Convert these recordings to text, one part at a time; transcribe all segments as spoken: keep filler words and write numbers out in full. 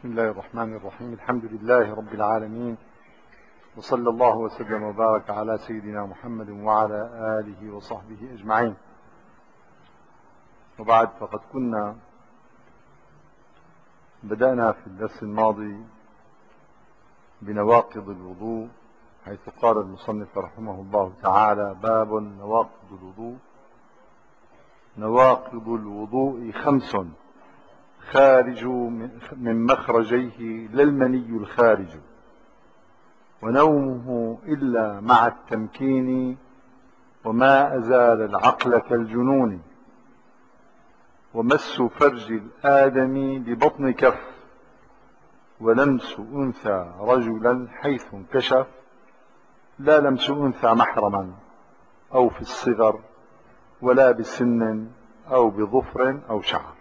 بسم الله الرحمن الرحيم. الحمد لله رب العالمين، وصلى الله وسلم وبارك على سيدنا محمد وعلى آله وصحبه أجمعين. وبعد، فقد كنا بدأنا في الدرس الماضي بنواقض الوضوء، حيث قال المصنف رحمه الله تعالى: باب نواقض الوضوء. نواقض الوضوء خمس: خارج من مخرجيه لا المني الخارج، ونومه إلا مع التمكين، وما أزال العقل كالجنون، ومس فرج الآدم ببطن كف، ولمس أنثى رجلا حيث انكشف، لا لمس أنثى محرما أو في الصغر، ولا بسن أو بظفر أو شعر.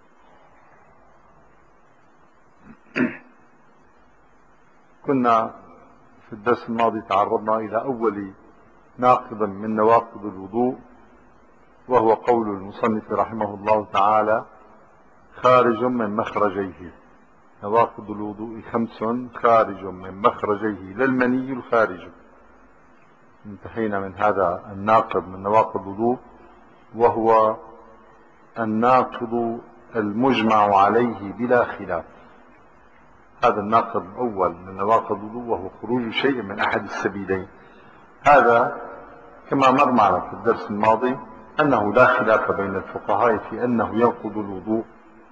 كنا في الدرس الماضي تعرضنا إلى أول ناقض من نواقض الوضوء، وهو قول المصنف رحمه الله تعالى: خارج من مخرجيه. نواقض الوضوء خمس: خارج من مخرجيه لا المني الخارج. انتهينا من هذا الناقض من نواقض الوضوء، وهو الناقض المجمع عليه بلا خلاف. هذا الناقض الأول من نواقض الوضوء، وهو خروج شيء من أحد السبيلين. هذا كما مر معنا في الدرس الماضي أنه لا خلاف بين الفقهاء في أنه ينقض الوضوء،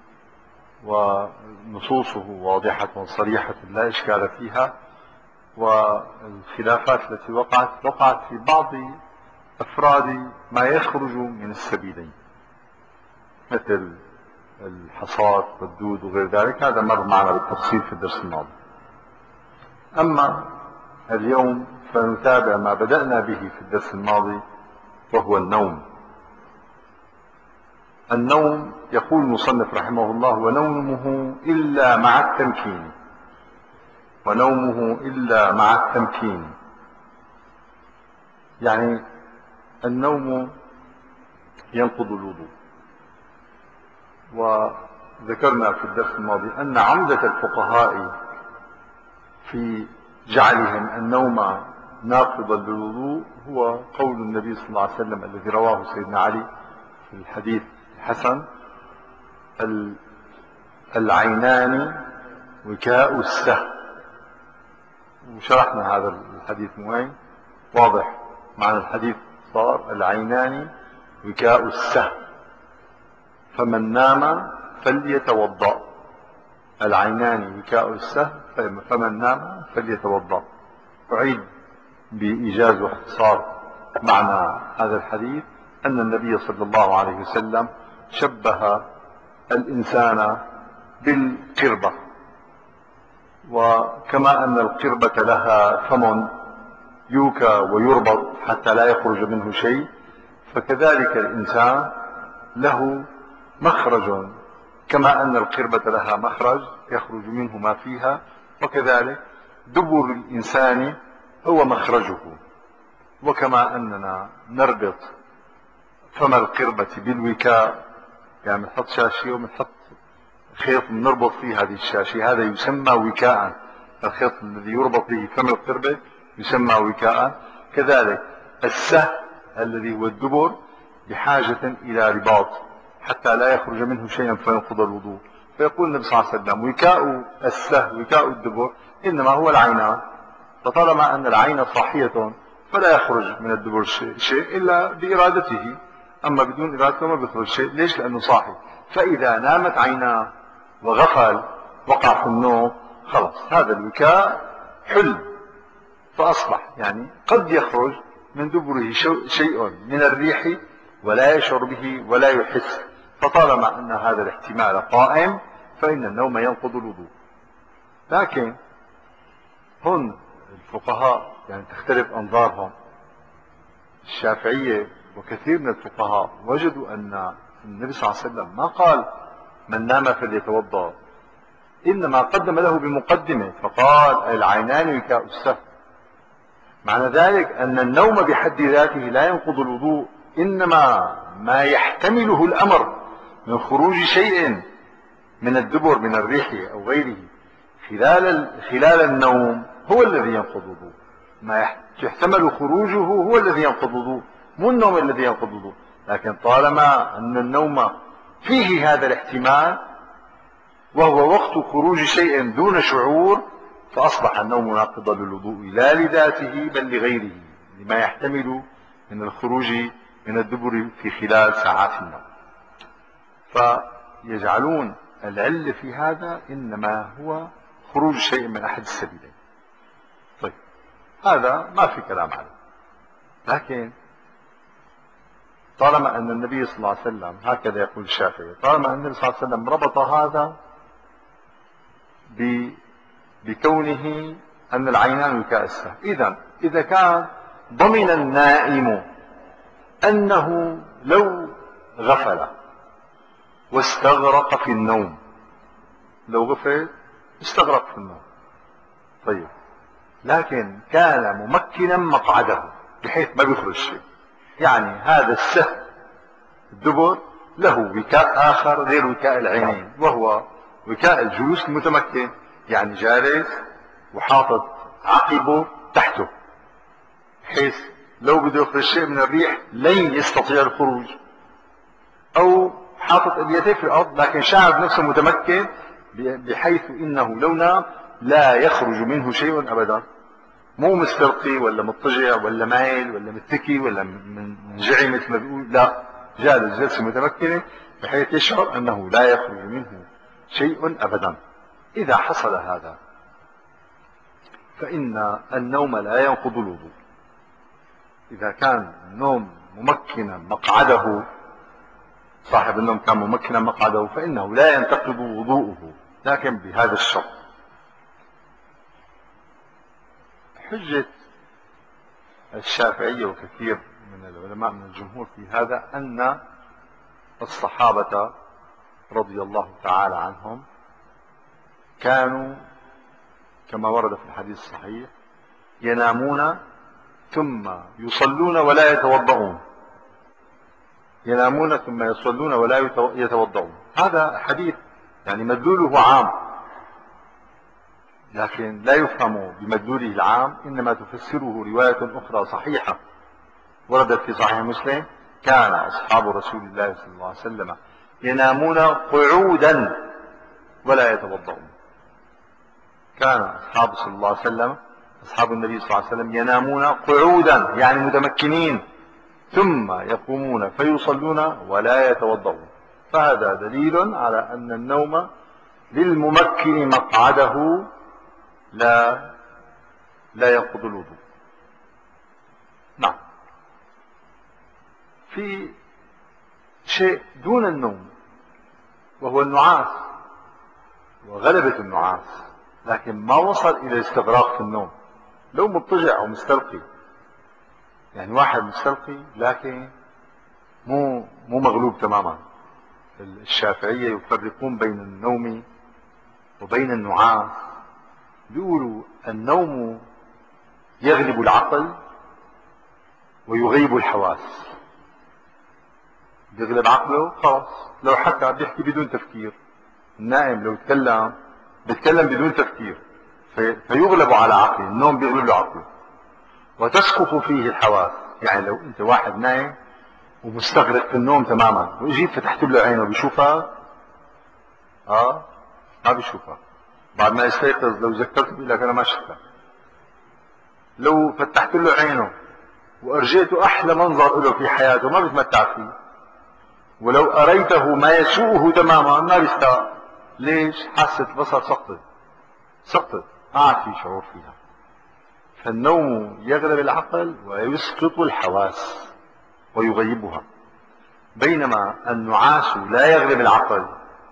ونصوصه واضحة صريحة لا إشكال فيها. والخلافات التي وقعت وقعت في بعض أفراد ما يخرج من السبيلين، مثل الحصاد والدود وغير ذلك. هذا مر معنا بالتفصيل في الدرس الماضي. أما اليوم فنتابع ما بدأنا به في الدرس الماضي، وهو النوم. النوم، يقول المصنف رحمه الله: ونومه إلا مع التمكين. ونومه إلا مع التمكين، يعني النوم ينقض الوضوء. وذكرنا في الدرس الماضي أن عمدة الفقهاء في جعلهم النوم ناقضا للوضوء هو قول النبي صلى الله عليه وسلم الذي رواه سيدنا علي في الحديث الحسن: العينان وكاء السهو. وشرحنا هذا الحديث موين واضح معنى الحديث، صار العينان وكاء السهو، فمن نام فليتوضأ. العينان وكاء السهو، فمن نام فليتوضأ. أعيد بإيجاز واختصار معنى هذا الحديث: أن النبي صلى الله عليه وسلم شبه الإنسان بالقربة، وكما أن القربة لها فم يوكى ويربط حتى لا يخرج منه شيء، فكذلك الإنسان له مخرج، كما أن القربة لها مخرج يخرج منه ما فيها، وكذلك دبر الإنسان هو مخرجه. وكما أننا نربط فم القربة بالوكاء، يعني بنحط شاشية وبنحط خيط بنربط فيه هذه الشاشية، هذا يسمى وكاء. الخيط الذي يربط به فم القربة يسمى وكاء. كذلك السهو الذي هو الدبر بحاجة إلى رباط حتى لا يخرج منه شيئا فينقض الوضوء. فيقول النبي صلى الله عليه وسلم: وكاء السهو وكاء الدبر إنما هو العينان. فطالما أن العين صاحية فلا يخرج من الدبر شيء إلا بإرادته، أما بدون إرادته ما بيخرج شيء. ليش؟ لأنه صاحي. فإذا نامت عيناه وغفل وقع في النوم، خلاص هذا الوكاء حل، فأصبح يعني قد يخرج من دبره شيء من الريح ولا يشعر به ولا يحس. فطالما أن هذا الاحتمال قائم فإن النوم ينقض الوضوء. لكن هن الفقهاء يعني تختلف أنظارهم. الشافعية وكثير من الفقهاء وجدوا أن النبي صلى الله عليه وسلم ما قال من نام فليتوضأ، إنما قدم له بمقدمة فقال: العينان وكاء السهو. معنى ذلك أن النوم بحد ذاته لا ينقض الوضوء، إنما ما يحتمله الأمر من خروج شيء من الدبر من الريح أو غيره خلال خلال النوم هو الذي ينقض الوضوء، ما يحتمل خروجه هو الذي ينقض الوضوء، مو النوم الذي ينقض الوضوء. لكن طالما أن النوم فيه هذا الاحتمال وهو وقت خروج شيء دون شعور، فأصبح النوم ناقضا للوضوء لا لذاته بل لغيره، لما يحتمل من الخروج من الدبر في خلال ساعات النوم. فيجعلون العلة في هذا إنما هو خروج شيء من أحد السبيلين. طيب هذا ما في كلام عليه، لكن طالما أن النبي صلى الله عليه وسلم هكذا يقول الشافعي، طالما أن النبي صلى الله عليه وسلم ربط هذا بكونه أن العينان وكاء السهم، إذا إذا كان ضمن النائم أنه لو غفل واستغرق في النوم، لو غفل استغرق في النوم، طيب لكن كان ممكنا مقعده بحيث ما بيخرج شيء، يعني هذا السهم الدبر له وكاء آخر غير وكاء العينين، وهو وكاء الجلوس المتمكن، يعني جالس وحاطط عقبه تحته بحيث لو بده يخرج شيء من الريح لن يستطيع الخروج، أو حاطط اليديه في الأرض لكن شعر نفسه متمكن بحيث إنه لو نام لا يخرج منه شيء أبدا، مو مستلقي ولا مضطجع ولا مايل ولا متكي ولا منجعي مثل ما بيقول، لا، جالس جلسة متمكنة بحيث يشعر أنه لا يخرج منه شيء أبدا. إذا حصل هذا فإن النوم لا ينقض الوضوء. إذا كان النوم ممكنا مقعده، صاحب النوم كان ممكنا مقعده، فإنه لا ينتقض وضوءه، لكن بهذا الشرط. حجة الشافعية وكثير من العلماء من الجمهور في هذا أن الصحابة رضي الله تعالى عنهم كانوا كما ورد في الحديث الصحيح ينامون ثم يصلون ولا يتوضؤون، ينامون ثم يصلون ولا يتوضؤون. هذا حديث يعني مدلوله عام، لكن لا يفهم بمدلوله العام، إنما تفسره رواية أخرى صحيحة وردت في صحيح مسلم: كان أصحاب رسول الله صلى الله عليه وسلم ينامون قعودا ولا يتوضؤون. كان أصحاب صلى الله عليه وسلم أصحاب النبي صلى الله عليه وسلم ينامون قعودا يعني متمكنين، ثم يقومون فيصلون ولا يتوضؤون. فهذا دليل على أن النوم للممكن مقعده لا لا ينقض الوضوء. نعم، في شيء دون النوم وهو النعاس وغلبة النعاس، لكن ما وصل إلى الاستغراق في النوم. لو مضطجع أو مستلقي، يعني واحد مستلقي لكن مو مو مغلوب تماما. الشافعية يفرقون بين النوم وبين النعاس، بيقولوا النوم يغلب العقل ويغيب الحواس. بيغلب عقله خلاص، لو حكى بيحكي بدون تفكير. النائم لو تكلم بيتكلم بدون تفكير في فيغلب على عقله، النوم بيغلب له عقله. وتسقط فيه الحواس، يعني لو انت واحد نايم ومستغرق في النوم تماما وجيت فتحت له عينه بيشوفها؟ اه ما بيشوفها. بعد ما يستيقظ لو ذكرته بيقول لك انا ما شفتها. لو فتحت له عينه وارجيته احلى منظر له في حياته ما بيتمتع فيه، ولو اريته ما يسوءه تماما ما بيستوعب. ليش؟ حاسة البصر سقطت سقطت ما عاد في شعور فيها. فالنوم يغلب العقل ويسقط الحواس ويغيبها، بينما النعاس لا يغلب العقل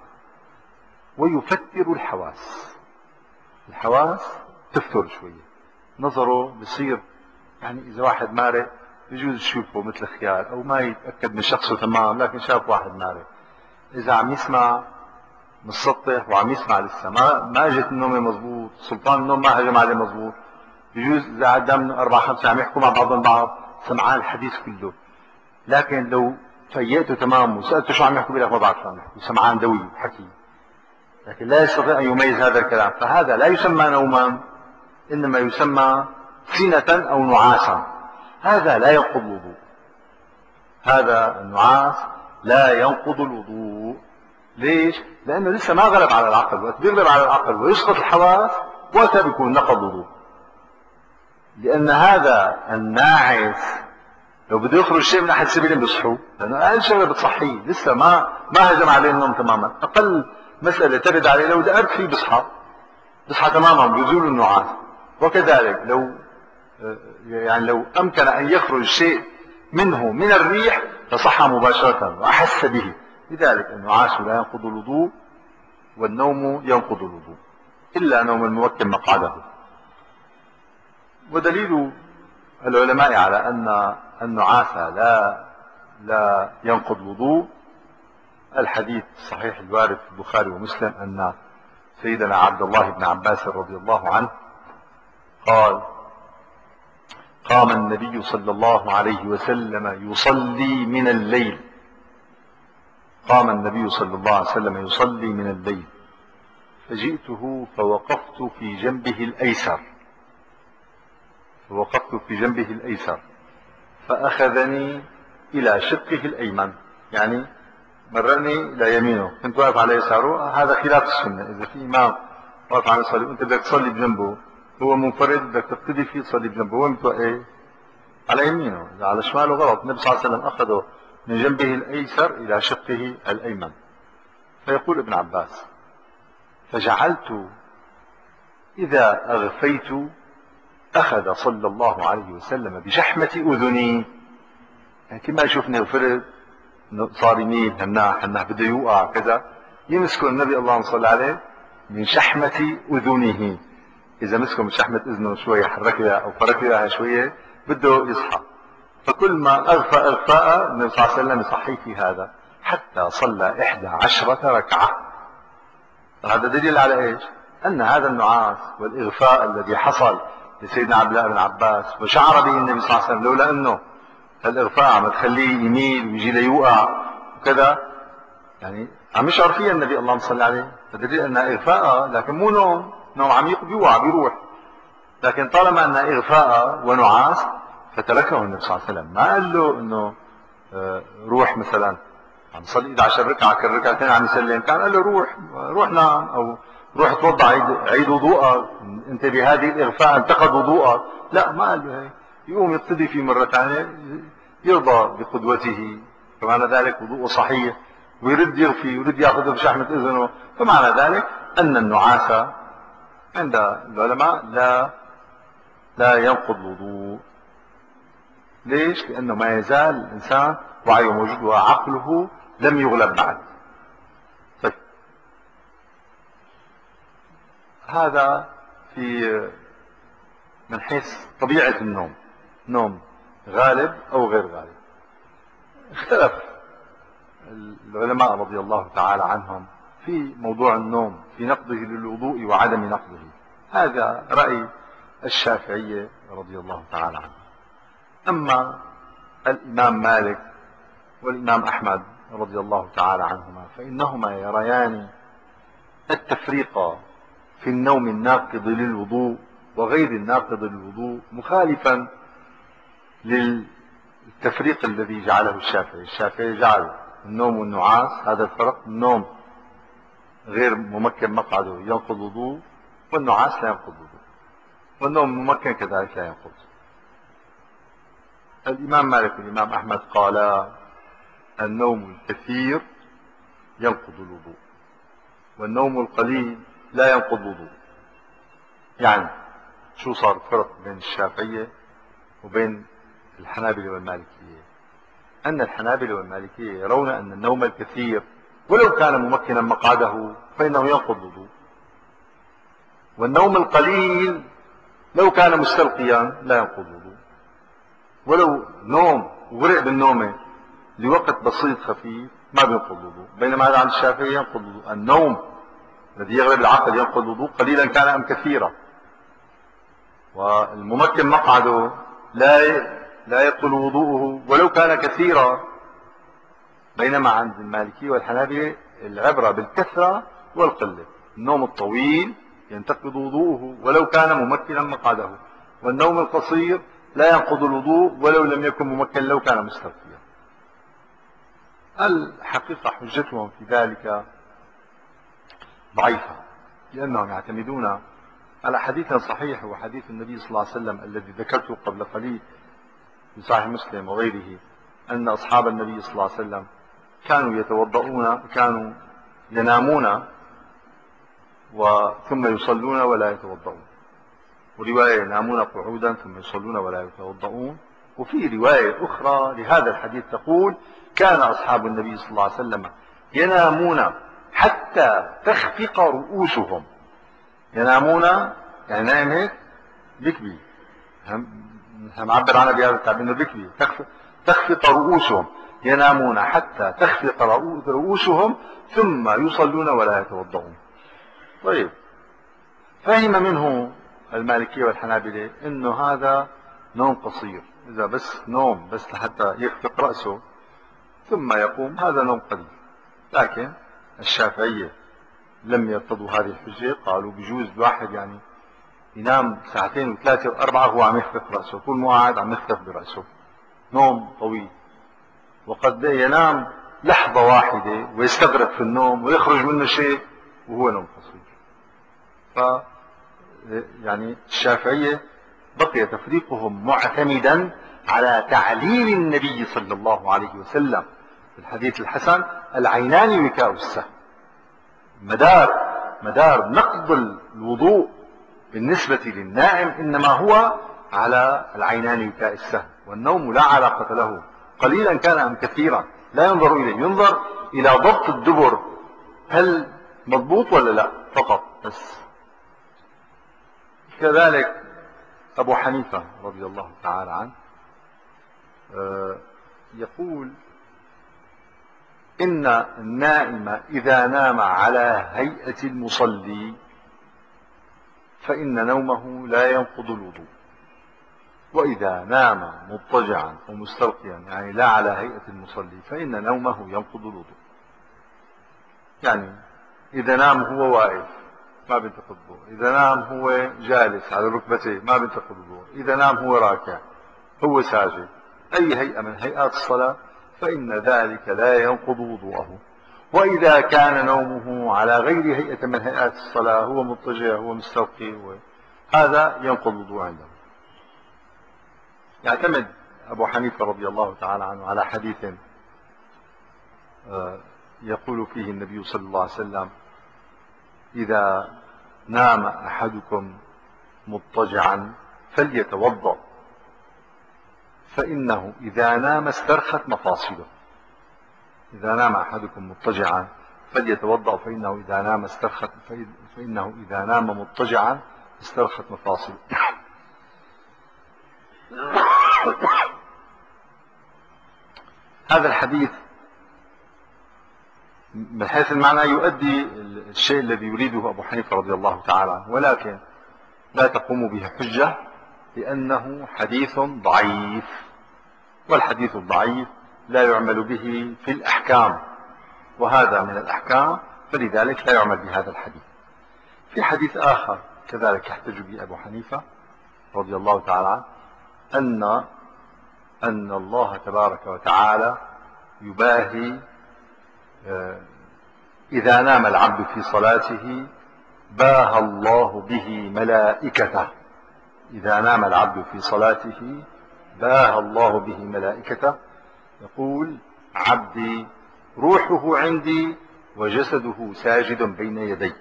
ويفتر الحواس. الحواس تفتر شوية، نظره بصير يعني إذا واحد مارق يجوز يشوفه مثل خيال، أو ما يتأكد من شخصه تمام لكن شاف واحد مارق. إذا عم يسمع متسطح وعم يسمع لسه ما ما اجت النومه مضبوط، سلطان النوم ما هجم عليه مضبوط، بجوز اذا قدام اربع خمسه عم يحكوا مع بعضهم بعض سمعان الحديث كله. لكن لو فيقته تمام وسالته شو عم يحكوا بيقول لك ما بعرف شو عم يحكوا، سمعان دوي حكي. لكن لا يستطيع أن يميز هذا الكلام، فهذا لا يسمى نوما، إنما يسمى سنة أو نعاسا. هذا لا ينقض الوضوء، هذا النعاس لا ينقض الوضوء. ليش؟ لأنه لسه ما غلب على العقل، وقت بيغلب على العقل ويسقط الحواس وقتها بيكون نقض الوضوء. لأن هذا الناعس لو بده يخرج شيء من أحد السبيلين بيصحوا، لأنه أقل شغلة بتصحيه، لسه ما ما هجم عليه النوم تماما. أقل مسألة ترد عليه لو دقرت فيه بيصحى، بيصحى تماما بيزول النعاس. وكذلك لو يعني لو أمكن أن يخرج شيء منه من الريح فصحى مباشرة وأحس به. لذلك النعاس لا ينقض الوضوء والنوم ينقض الوضوء إلا نوم الممكن مقعده. ودليل العلماء على أن النعاس لا لا ينقض الوضوء الحديث الصحيح الوارد في البخاري ومسلم أن سيدنا عبد الله بن عباس رضي الله عنه قال: قام النبي صلى الله عليه وسلم يصلي من الليل قام النبي صلى الله عليه وسلم يصلي من الليل فجئته فوقفت في جنبه الأيسر فوقفت في جنبه الأيسر فأخذني إلى شقه الأيمن، يعني مرني إلى يمينه، كنت واقف على يساره. هذا خلاف السنة، إذا في إمام واقف على يساره وأنت بدك تصلي بجنبه، هو منفرد بدك تقتدي فيه تصلي بجنبه، هو متوقف على يمينه، إذا على شماله غلط. النبي صلى الله عليه وسلم أخذه من جنبه الأيسر إلى شقه الأيمن. فيقول ابن عباس: فجعلت إذا أغفيت أخذ صلى الله عليه وسلم بشحمة أذني، يعني كما يشوفني غفرت صار يميل هناح هناح بده يوقع كذا، يمسكه النبي اللهم صل عليه من شحمة أذنه. إذا مسكه من شحمة أذنه شوية حركها أو فركها شوية بده يصحى. فكل ما أغفى إغفاء النبي صلى الله عليه وسلم يصحي في هذا حتى صلى إحدى عشرة ركعة. هذا دليل على إيش؟ أن هذا النعاس والإغفاء الذي حصل لسيدنا عبد الله بن عباس وشعر به النبي صلى الله عليه وسلم، لولا أنه الإغفاء عم تخليه يميل ويجي ليوقع وكذا، يعني عم يشعر فيها النبي اللهم صل عليه، فدليل أنها إغفاء، لكن مو نوم، نوم عميق بيوقع بيروح. لكن طالما أنها إغفاء ونعاس فتركه النبي صلى الله عليه وسلم، ما قال له انه روح مثلا عم صلي إحدى عشرة ركعه كل ركعتين عم يسلم، كان قال له روح روح نام او روح توضع عيد, عيد وضوءك، انت بهذه الاغفاء انتقد وضوءك. لا، ما قال له هيك، يقوم يقتدي فيه مره ثانيه يرضى بقدوته، فمعنى ذلك وضوءه صحيح، ويرد يغفي ويرد ياخذه بشحمه اذنه. فمعنى ذلك ان النعاس عند العلماء لا لا ينقض الوضوء. ليش؟ لأنه ما يزال الإنسان وعيه موجود وعقله لم يغلب بعد. طيب، هذا في من حيث طبيعة النوم، نوم غالب أو غير غالب. اختلف العلماء رضي الله تعالى عنهم في موضوع النوم، في نقضه للوضوء وعدم نقضه. هذا رأي الشافعية رضي الله تعالى عنه. أما الإمام مالك والإمام أحمد رضي الله تعالى عنهما فإنهما يريان التفريق في النوم الناقض للوضوء وغير الناقض للوضوء مخالفا للتفريق الذي جعله الشافعي. الشافعي جعل النوم والنعاس هذا الفرق، النوم غير ممكن مقعده ينقض الوضوء، والنعاس لا ينقض الوضوء، والنوم ممكن كذلك لا ينقض. الإمام مالك والإمام أحمد قالا النوم الكثير ينقض الوضوء والنوم القليل لا ينقض الوضوء. يعني شو صار الفرق بين الشافعية وبين الحنابلة والمالكية؟ أن الحنابلة والمالكية يرون أن النوم الكثير ولو كان ممكنا مقعده فإنه ينقض الوضوء، والنوم القليل لو كان مستلقيا لا ينقض الوضوء، ولو نوم وغرق بالنومه لوقت بسيط خفيف ما بينقض الوضوء. بينما هذا عند الشافعي ينقض الوضوء، النوم الذي يغلب العقل ينقض الوضوء قليلا كان أم كثيرا، والممكن مقعده لا لا يبطل وضوءه ولو كان كثيرا. بينما عند المالكية والحنابلة العبرة بالكثرة والقلة. النوم الطويل ينتقض وضوءه ولو كان ممكنا مقعده، والنوم القصير لا ينقض الوضوء ولو لم يكن ممكنا لو كان مستلقيا. الحقيقة حجتهم في ذلك ضعيفة، لأنهم يعتمدون على حديث صحيح وحديث النبي صلى الله عليه وسلم الذي ذكرته قبل قليل في صحيح مسلم وغيره، أن أصحاب النبي صلى الله عليه وسلم كانوا يتوضؤون، كانوا ينامون ثم يصلون ولا يتوضؤون، ورواية ينامون قعودا ثم يصلون ولا يتوضؤون، وفي رواية أخرى لهذا الحديث تقول كان أصحاب النبي صلى الله عليه وسلم ينامون حتى تخفق رؤوسهم. ينامون يعني نايم هيك بكبي، هنعبر عنها بهذا التعبير انه بكبي، تخفق رؤوسهم، ينامون حتى تخفق رؤوسهم ثم يصلون ولا يتوضؤون. طيب، فهم منه المالكية والحنابلة انه هذا نوم قصير، اذا بس نوم بس لحتى يخفق رأسه ثم يقوم هذا نوم قليل. لكن الشافعية لم يرتضوا هذه الحجة، قالوا بجوز الواحد يعني ينام ساعتين وثلاثة وأربعة وهو عم يخفق رأسه، طول ما قاعد عم يخفق برأسه، نوم طويل. وقد ينام لحظة واحدة ويستغرق في النوم ويخرج منه شيء وهو نوم قصير. ف يعني الشافعية بقي تفريقهم معتمدا على تعليل النبي صلى الله عليه وسلم في الحديث الحسن: العينان وكاء السهم. مدار مدار نقض الوضوء بالنسبة للنائم إنما هو على العينان وكاء السهم، والنوم لا علاقة له، قليلا كان أم كثيرا لا ينظر إليه، ينظر إلى ضبط الدبر هل مضبوط ولا لا فقط بس. كذلك أبو حنيفة رضي الله تعالى عنه يقول إن النائم إذا نام على هيئة المصلي فإن نومه لا ينقض الوضوء، وإذا نام مضطجعا ومستلقيا يعني لا على هيئة المصلي فإن نومه ينقض الوضوء. يعني إذا نام هو واقف ما بينتقض الوضوء، إذا نام هو جالس على ركبتيه ما بينتقض الوضوء، إذا نام هو راكع، هو ساجد، أي هيئة من هيئات الصلاة فإن ذلك لا ينقض وضوءه. وإذا كان نومه على غير هيئة من هيئات الصلاة، هو مضطجع هو مستلقي، هذا ينقض وضوء عنده. يعتمد أبو حنيفة رضي الله تعالى عنه على حديث يقول فيه النبي صلى الله عليه وسلم: إذا نام أحدكم مضطجعا فليتوضأ فإنه إذا نام استرخت مفاصله. إذا نام أحدكم مضطجعا فليتوضأ فإنه إذا نام استرخت فإنه إذا نام مضطجعا استرخت مفاصله. هذا الحديث من حيث المعنى يؤدي الشيء الذي يريده أبو حنيفة رضي الله تعالى عنه، ولكن لا تقوم به حجة لأنه حديث ضعيف، والحديث الضعيف لا يعمل به في الأحكام، وهذا من الأحكام، فلذلك لا يعمل بهذا الحديث. في حديث آخر كذلك يحتج به أبو حنيفة رضي الله تعالى عنه أن أن الله تبارك وتعالى يباهي إذا نام العبد في صلاته باهى الله به ملائكته. إذا نام العبد في صلاته باهى الله به ملائكته، يقول: عبدي روحه عندي وجسده ساجد بين يدي.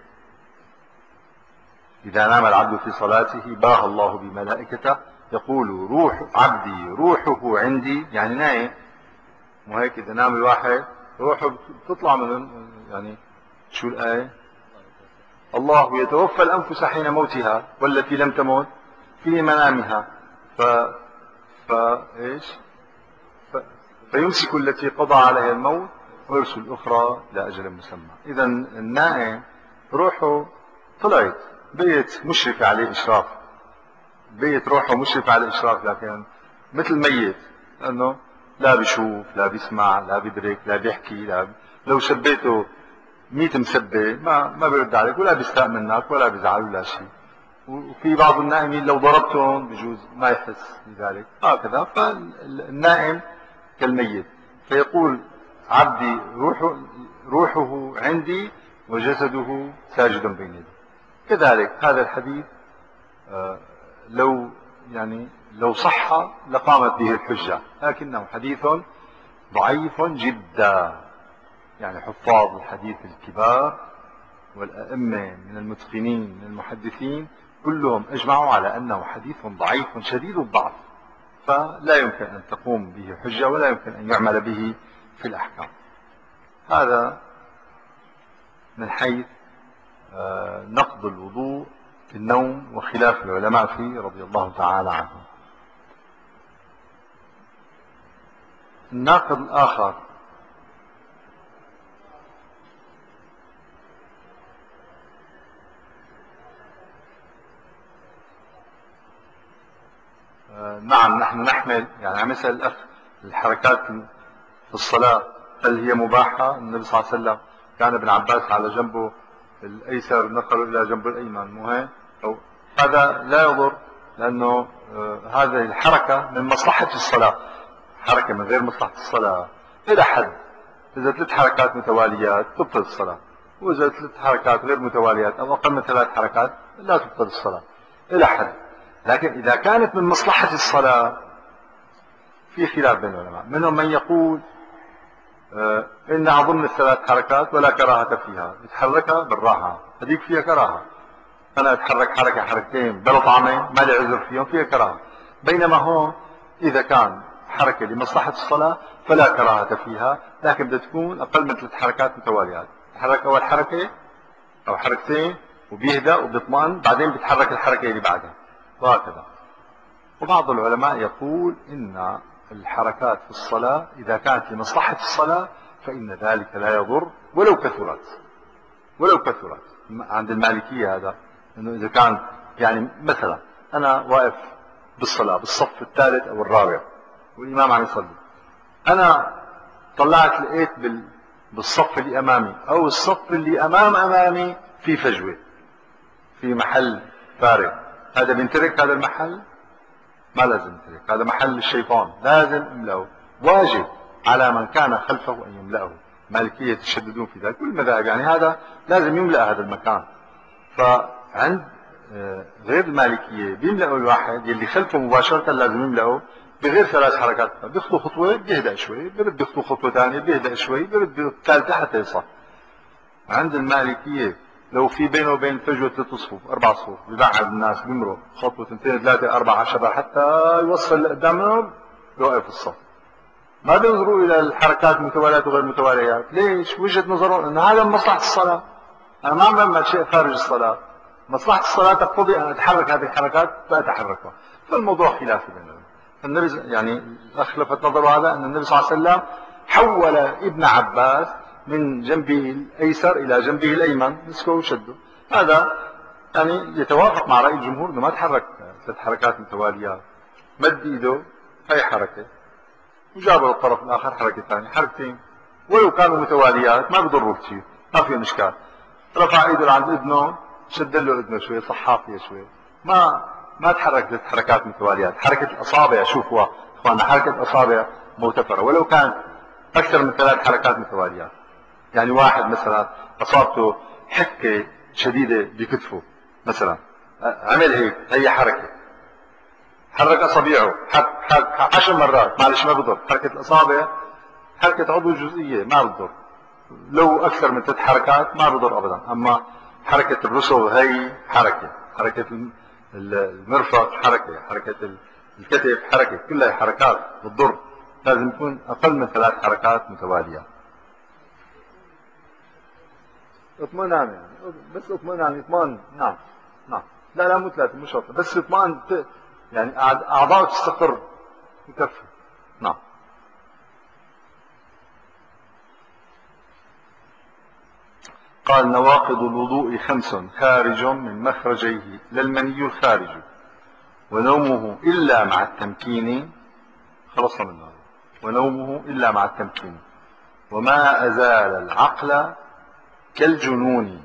إذا نام العبد في صلاته باهى الله بملائكته، يقول: روح عبدي روحه عندي، يعني نايم، وهيك إذا نام الواحد روحه تطلع من، يعني شو الآية؟ الله يتوفى الأنفس حين موتها والتي لم تمت في منامها ف فايش ف... فيمسك التي قضى عليها الموت ويرسل الأخرى لأجل مسمى. إذا النائم روحه طلعت، بيت مشرف عليه إشراف، بيت روحه مشرف على الإشراف، لكن مثل ميت، لأنه لا بيشوف لا بيسمع لا بيدرك لا بيحكي لا بي... لو شبيته ميت مسبة ما ما بيرد عليك ولا بيستاء منك ولا بيزعل ولا شيء. وفي بعض النائمين لو ضربتهم بجوز ما يحس بذلك هكذا. فالنائم كالميت. فيقول عبدي روحه, روحه عندي وجسده ساجد بين يدي. كذلك هذا الحديث آه لو يعني لو صح لقامت به الحجة، لكنه حديث ضعيف جدا. يعني حفاظ الحديث الكبار والأئمة من المتقنين من المحدثين كلهم أجمعوا على أنه حديث ضعيف شديد الضعف، فلا يمكن أن تقوم به حجة ولا يمكن أن يعمل به في الأحكام. هذا من حيث نقض الوضوء في النوم وخلاف العلماء فيه رضي الله تعالى عنهم. الناقض الآخر نعم نحن نحمل يعني عم يسأل الأخ الحركات في الصلاة هل هي مباحة؟ النبي صلى الله عليه وسلم كان ابن عباس على جنبه الأيسر نقله إلى جنبه الأيمن، مو هيك؟ أو هذا لا يضر لأنه آه هذه الحركة من مصلحة الصلاة، حركة من غير مصلحة الصلاة إلى حد. إذا ثلاث حركات متواليات تبطل الصلاة، وإذا ثلاث حركات غير متواليات أو أقل من ثلاث حركات لا تبطل الصلاة إلى حد. لكن إذا كانت من مصلحة الصلاة في خلاف بين العلماء، منهم من يقول آه إنها ضمن الثلاث حركات ولا كراهة فيها، يتحركها بالراحة، هذيك فيها كراهة. أنا أتحرك حركة حركتين بلا طعمة ما لي عذر فيهم فيها كراهة. بينما هون إذا كان حركة لمصلحة الصلاة فلا كراهة فيها، لكن بدها تكون أقل من ثلاث حركات متواليات. تحرك أول حركة أو حركتين وبيهدأ وبيطمئن، بعدين بيتحرك الحركة اللي بعدها وهكذا. وبعض العلماء يقول إن الحركات في الصلاة إذا كانت لمصلحة الصلاة فإن ذلك لا يضر ولو كثرت ولو كثرت. عند المالكية هذا إنه إذا كان يعني مثلا أنا واقف بالصلاة بالصف الثالث أو الرابع والإمام عم يصلي، أنا طلعت لقيت بالصف اللي أمامي أو الصف اللي أمام أمامي في فجوة في محل فارغ، هذا بينترك هذا المحل؟ ما لازم ينترك، هذا محل الشيطان لازم يملأه، واجب على من كان خلفه أن يملأه. مالكية يتشددون في ذلك كل المذاهب، يعني هذا لازم يملأ هذا المكان. فعند غير المالكية بيملأوا الواحد يلي خلفه مباشرة لازم يملأه بغير ثلاث حركات، بيخطو خطوة بيهدأ شوي، برد يخطو خطوة ثانية بيهدأ شوي، برد الثالثة حتى يصح. عند المالكية لو في بينه وبين فجوة ثلاث صفوف أربع صفوف بيبعد الناس بيمروا خطوة اثنتين ثلاثة أربعة عشرة حتى يوصل لقدامهم يوقف الصف. ما بينظروا إلى الحركات متواليات وغير متواليات. ليش؟ وجهة نظرهم أن هذا من مصلحة الصلاة، أنا ما عم بعمل شيء خارج الصلاة، مصلحة الصلاة تقتضي أن أتحرك هذه الحركات فأتحركها. فالموضوع خلافي بينهم. النبي يعني الأخ لفت نظره هذا أن النبي صلى الله عليه وسلم حول ابن عباس من جنبه الأيسر إلى جنبه الأيمن، مسكه وشده. هذا يعني يتوافق مع رأي الجمهور أنه ما تحرك ثلاث حركات متواليات، مد إيده هي حركة وجابه الطرف الآخر حركة ثانية، حركتين ولو كانوا متواليات ما بضروا كثير، ما في إشكال. رفع إيده عند إذنه شد له إذنه شوي صحاه فيه شوي، ما ما تحرك ثلاث حركات متواليات. حركة الأصابع شوفوا إخواننا، حركة الأصابع مغتفرة ولو كان أكثر من ثلاث حركات متواليات. يعني واحد مثلا أصابته حكة شديدة بكتفه مثلا، عمل هيك، هي حركة، حرك أصابعه حرك حرك عشر مرات معلش ما بضر. حركة الأصابع حركة عضو جزئية ما بضر، لو أكثر من ثلاث حركات ما بضر أبدا. أما حركة الرسغ هي حركة، حركة المرفق حركة، حركة الكتف حركة، كلها حركات بتضر، لازم يكون أقل من ثلاث حركات متوالية. اطمئنان يعني بس اطمئنان اطمئن نعم نعم لا لا مو ثلاثة مو شرط، بس اطمئن يعني أعضاء تستقر وكفي. نعم. قال نواقض الوضوء خمس خارج من مخرجيه للمني الخارج ونومه إلا مع التمكين، خلصنا من هذا، ونومه إلا مع التمكين وما أزال العقل كالجنون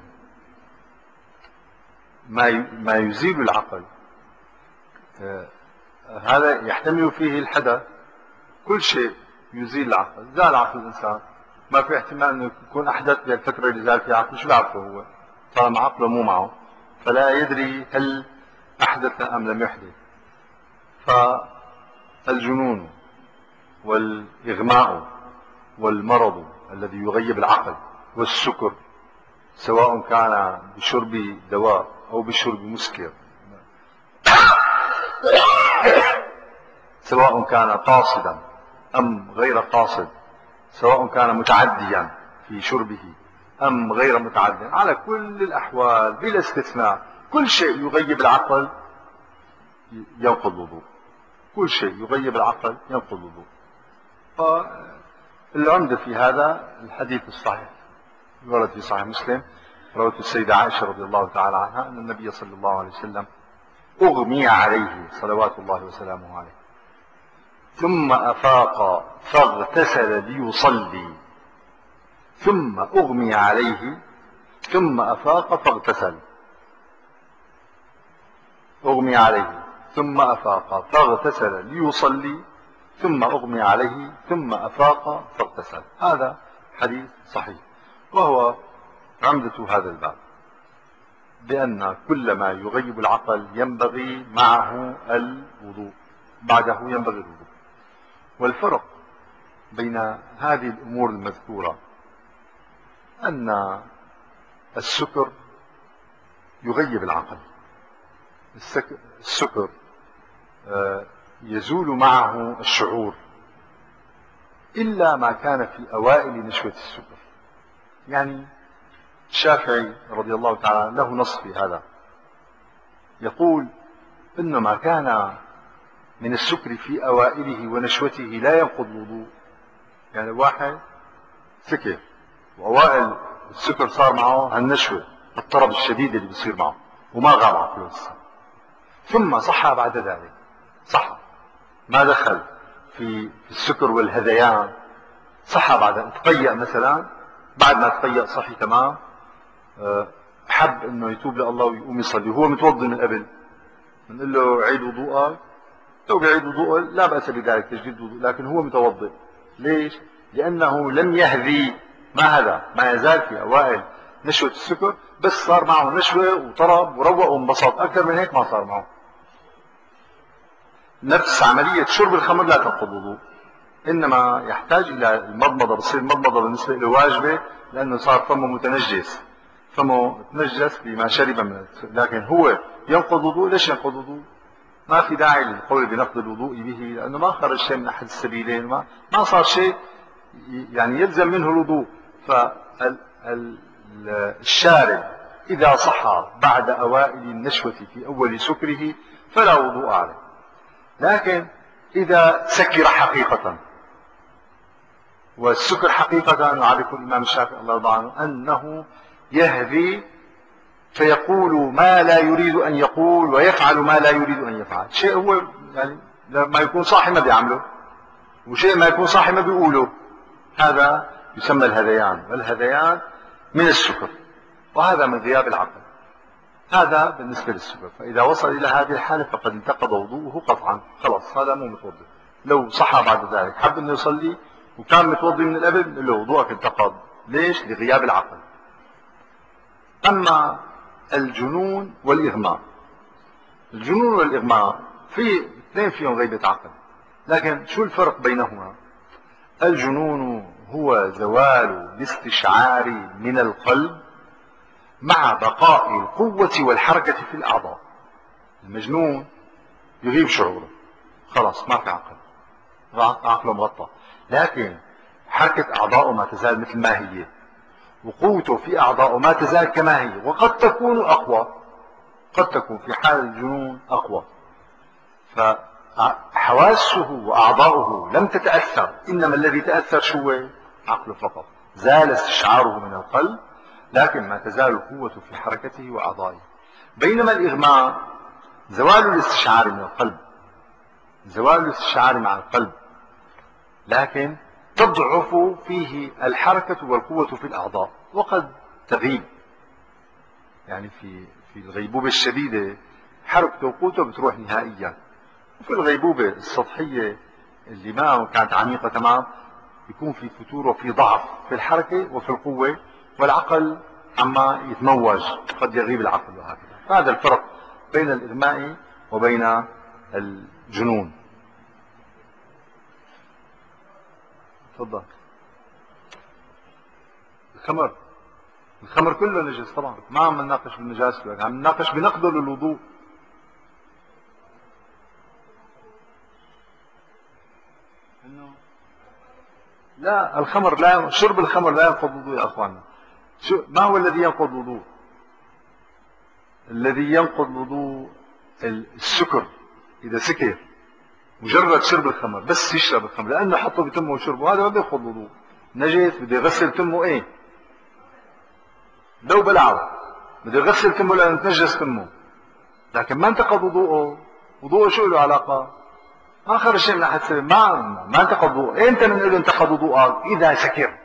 ما ما يزيل العقل. آه هذا يحتمل فيه الحدث، كل شيء يزيل العقل. زال عقل الإنسان، ما في احتمال أنه يكون أحدث بالفترة اللي زال فيها عقل، شو بعرفه هو؟ طالما عقله مو معه فلا يدري هل أحدث أم لم يحدث. فالجنون والإغماء والمرض الذي يغيب العقل والسكر، سواء كان بشرب دواء أو بشرب مسكر، سواء كان قاصدا أم غير قاصد، سواء كان متعديا في شربه أم غير متعدي، على كل الأحوال بلا استثناء كل شيء يغيب العقل ينقض الوضوء. كل شيء يغيب العقل ينقض الوضوء. فالعمدة في هذا الحديث الصحيح ورد في صحيح مسلم، روته السيدة عائشة رضي الله تعالى عنها أن النبي صلى الله عليه وسلم أغمي عليه صلوات الله وسلامه عليه ثم أفاق فاغتسل ليصلي، ثم أغمي عليه ثم أفاق فاغتسل. أغمي عليه ثم أفاق فاغتسل ليصلي ثم أغمي عليه ثم أفاق فاغتسل. هذا حديث صحيح، وهو عمدة هذا الباب، بأن كل ما يغيب العقل ينبغي معه الوضوء، بعده ينبغي الوضوء. والفرق بين هذه الأمور المذكورة أن السكر يغيب العقل. السكر يزول معه الشعور إلا ما كان في أوائل نشوة السكر. يعني الشافعي رضي الله تعالى له نص في هذا، يقول إن ما كان من السكر في أوائله ونشوته لا ينقض الوضوء. يعني واحد سكر وأوائل السكر صار معه هالنشوة، الطرب الشديد اللي بيصير معه وما غاب عقله لسه، ثم صحى بعد ذلك، صحى ما دخل في السكر والهذيان، صحى بعد تقيأ مثلا، بعد ما تقيأ صحي تمام، حب انه يتوب لله ويقوم يصلي وهو متوضي من قبل، بنقول له عيد وضوءك، لو بيعيد وضوءه لا بأس بذلك تجديد وضوء، لكن هو متوضئ. ليش؟ لأنه لم يهذي، ما هذا، ما يزال في أوائل نشوة السكر، بس صار معه نشوة وطرب وروق وانبسط، أكثر من هيك ما صار معه. نفس عملية شرب الخمر لا تنقض الوضوء، إنما يحتاج إلى المضمضة، بصير المضمضة بالنسبة له واجبة لأنه صار فمه متنجس، فمه تنجس بما شرب من، لكن هو ينقض الوضوء. ليش ينقض الوضوء؟ ما في داعي للقول بنقض الوضوء به، لأنه ما خرج شيء من أحد السبيلين، ما, ما صار شيء يعني يلزم منه الوضوء. فالشارب إذا صحى بعد أوائل النشوة في أول سكره فلا وضوء عليه. لكن إذا سكر حقيقة، والسكر حقيقة يعرف الإمام الشافعي الله يرضى عنه أنه يهذي فيقول ما لا يريد أن يقول ويفعل ما لا يريد أن يفعل. شيء هو يعني ما يكون صاحي ما بيعمله، وشيء ما يكون صاحي ما بيقوله، هذا يسمى الهذيان، والهذيان من السكر، وهذا من غياب العقل. هذا بالنسبة للسكر. فإذا وصل إلى هذه الحالة فقد انتقض وضوءه قطعا، خلاص هذا مو متوضئ. لو صحى بعد ذلك حب أنه يصلي وكان متوضئ من القبل، نقول له وضوءك انتقض. ليش؟ لغياب العقل. أما الجنون والإغماء، الجنون والإغماء في اثنين فيهم غيبة عقل، لكن شو الفرق بينهما؟ الجنون هو زوال الاستشعار من القلب مع بقاء القوة والحركة في الأعضاء. المجنون يغيب شعوره، خلاص ما في عقل، عقله مغطى، لكن حركة أعضاؤه ما تزال مثل ما هي، وقوته في أعضائه ما تزال كما هي، وقد تكون أقوى، قد تكون في حال الجنون أقوى. فحواسه وأعضاؤه لم تتأثر، إنما الذي تأثر شو؟ عقله فقط، زال استشعاره من القلب، لكن ما تزال القوة في حركته وأعضائه. بينما الإغماء زوال الاستشعار من القلب، زوال الاستشعار مع القلب، لكن تضعف فيه الحركة والقوة في الأعضاء، وقد تغيب، يعني في في الغيبوبة الشديدة حركته وقوته بتروح نهائيا. وفي الغيبوبة السطحية اللي ما كانت عميقة تمام يكون في فتور وفي ضعف في الحركة وفي القوة، والعقل عما يتموج، قد يغيب العقل وهكذا. هذا الفرق بين الإغماء وبين الجنون. تفضل. الخمر الخمر كله نجس طبعا، ما عم نناقش بالنجاسة، عم نناقش بنقضه للوضوء. انه لا، الخمر لا، شرب الخمر لا ينقض الوضوء يا اخواننا. شو ما هو الذي ينقض الوضوء؟ الذي ينقض الوضوء السكر. اذا سكر مجرد شرب الخمر، بس يشرب الخمر لانه حطه بتمه وشربه، هذا ما بينقض الوضوء. نجس بده يغسل تمه، ايه لو بلعه بده يغسل تمه لانه تنجس تمه، لكن ما انتقض وضوءه. وضوءه شو له علاقه؟ ما خرج شيء من احد سبيل، ما ما انتقض وضوءه. امتى بنقول له انتقض وضوءك؟ اذا سكر،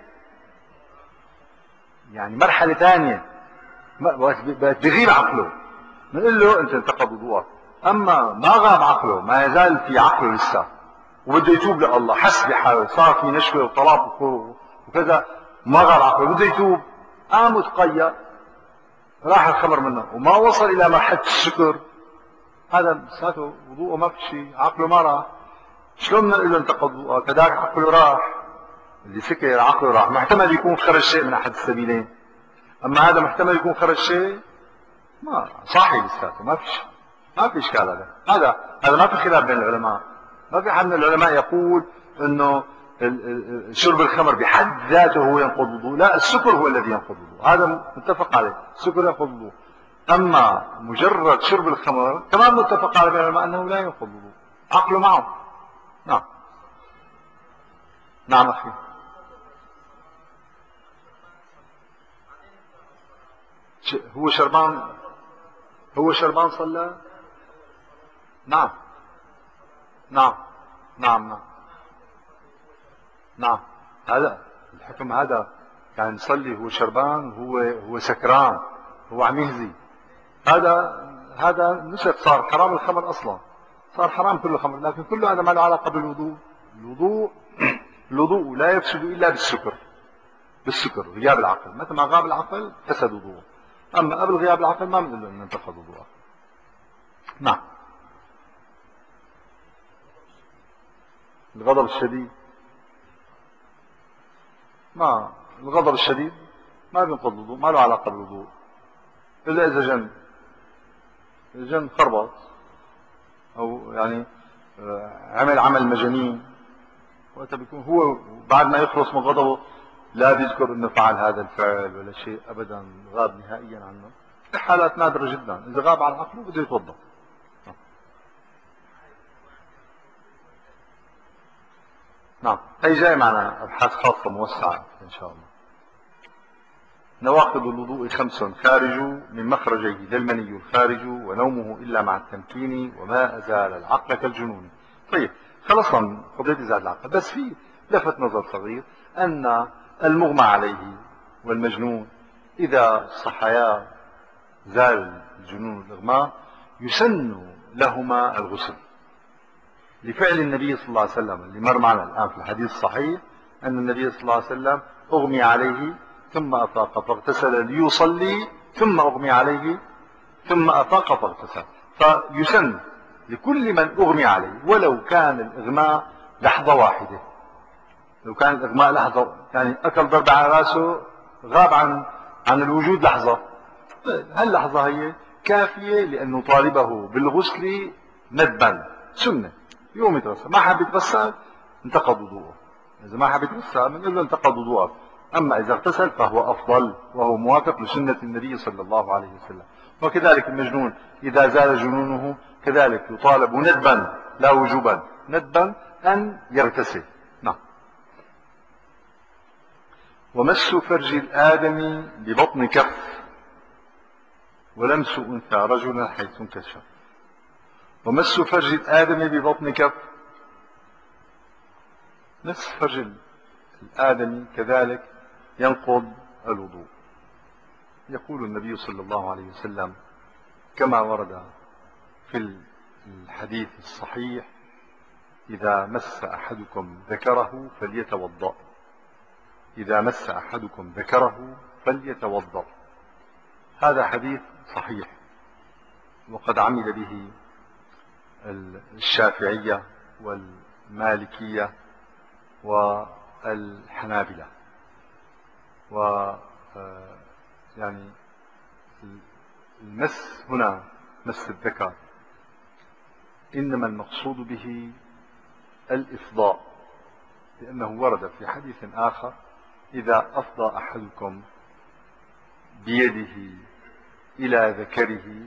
يعني مرحله ثانيه بغيب عقله بنقول له انت انتقض وضوءك. اما ما غاب عقله، ما يزال في عقله لسه وبده يتوب لله، حس بحاله، صار في نشوه وطلاق وكذا، ما غاب عقله بده يتوب، قام وتقيأ، راح الخمر منه وما وصل الى مرحله السكر، هذا لساته وضوءه ما في شيء، عقله ما راح. شلون بنقول له انتقض وضوءك؟ كذاك عقله راح، اللي سكر عقله راح. محتمل يكون خرج شيء من احد السبيلين، اما هذا محتمل يكون خرج شيء ما صاحي لساته، ما في شيء، ما في اشكال. هذا هذا هذا ما في خلاف بين العلماء. ما في حد من العلماء يقول انه شرب الخمر بحد ذاته هو ينقض الوضوء، لا، السكر هو الذي ينقض الوضوء، هذا متفق عليه، السكر ينقض الوضوء. اما مجرد شرب الخمر كمان متفق على بين العلماء انه لا ينقض الوضوء، عقله معه. نعم. نعم اخي. هو شربان هو شربان صلى. نعم نعم نعم نعم نعم. هذا الحكم، هذا كان يصلي هو شربان، هو هو سكران، هو عم يهزي، هذا هذا نسخ، صار حرام الخمر اصلا، صار حرام كل الخمر، لكن كل هذا ما له علاقه بالوضوء. الوضوء الوضوء لا يفسد الا بالسكر، بالسكر غياب العقل، متى ما غاب العقل فسد وضوءه. اما قبل غياب العقل ما بنقول له ان انتقض وضوءه. نعم. الغضب الشديد، ما الغضب الشديد ما بينقض الوضوء، ما له علاقه بالوضوء، الا اذا جن جن خربط او يعني عمل عمل مجانين، وقتها بيكون هو بعد ما يخلص من غضبه لا بيذكر انه فعل هذا الفعل ولا شيء ابدا، غاب نهائيا عنه. في حالات نادره جدا، اذا غاب عن عقله بده يتوضا. نعم، هي جاي معنا ابحاث خاصه موسعه ان شاء الله. نواقض الوضوء خمس: خارج من مخرجيه للمني الخارج، ونومه الا مع التمكين، وما ازال العقل كالجنون. طيب، خلصنا من قضيه ازاله العقل، بس في لفت نظر صغير ان المغمى عليه والمجنون اذا صحيا زال الجنون والاغماء يسن لهما الغسل، لفعل النبي صلى الله عليه وسلم اللي مر معنا الآن في الحديث الصحيح، أن النبي صلى الله عليه وسلم أغمي عليه ثم أفاق فاغتسل ليصلي، ثم أغمي عليه ثم أفاق فاغتسل. فيسن لكل من أغمي عليه، ولو كان الإغماء لحظة واحدة، لو كان الإغماء لحظة، يعني أكل ضربة على رأسه غاب عن عن الوجود لحظة، هاللحظة هي كافية لأن نطالبه بالغسل ندبا، سنة، يوم يتغسل، ما حب يتغسل انتقض وضوءه، إذا ما حب يتغسل بنقول له انتقض وضوءك، أما إذا اغتسل فهو أفضل وهو موافق لسنة النبي صلى الله عليه وسلم. وكذلك المجنون إذا زال جنونه كذلك يطالب ندبا لا وجوبا، ندبا أن يغتسل. نعم. ومس فرج الآدم ببطن كف، ولمس أنثى رجل حيث انكشف. ومس فرج الآدم ببطن كف، مس فرج الآدم كذلك ينقض الوضوء. يقول النبي صلى الله عليه وسلم كما ورد في الحديث الصحيح: إذا مس أحدكم ذكره فليتوضأ، إذا مس أحدكم ذكره فليتوضأ. هذا حديث صحيح، وقد عمل به الشافعية والمالكية والحنابلة. و يعني المس هنا مس الذكر إنما المقصود به الإفضاء، لأنه ورد في حديث آخر: إذا أفضى أحدكم بيده إلى ذكره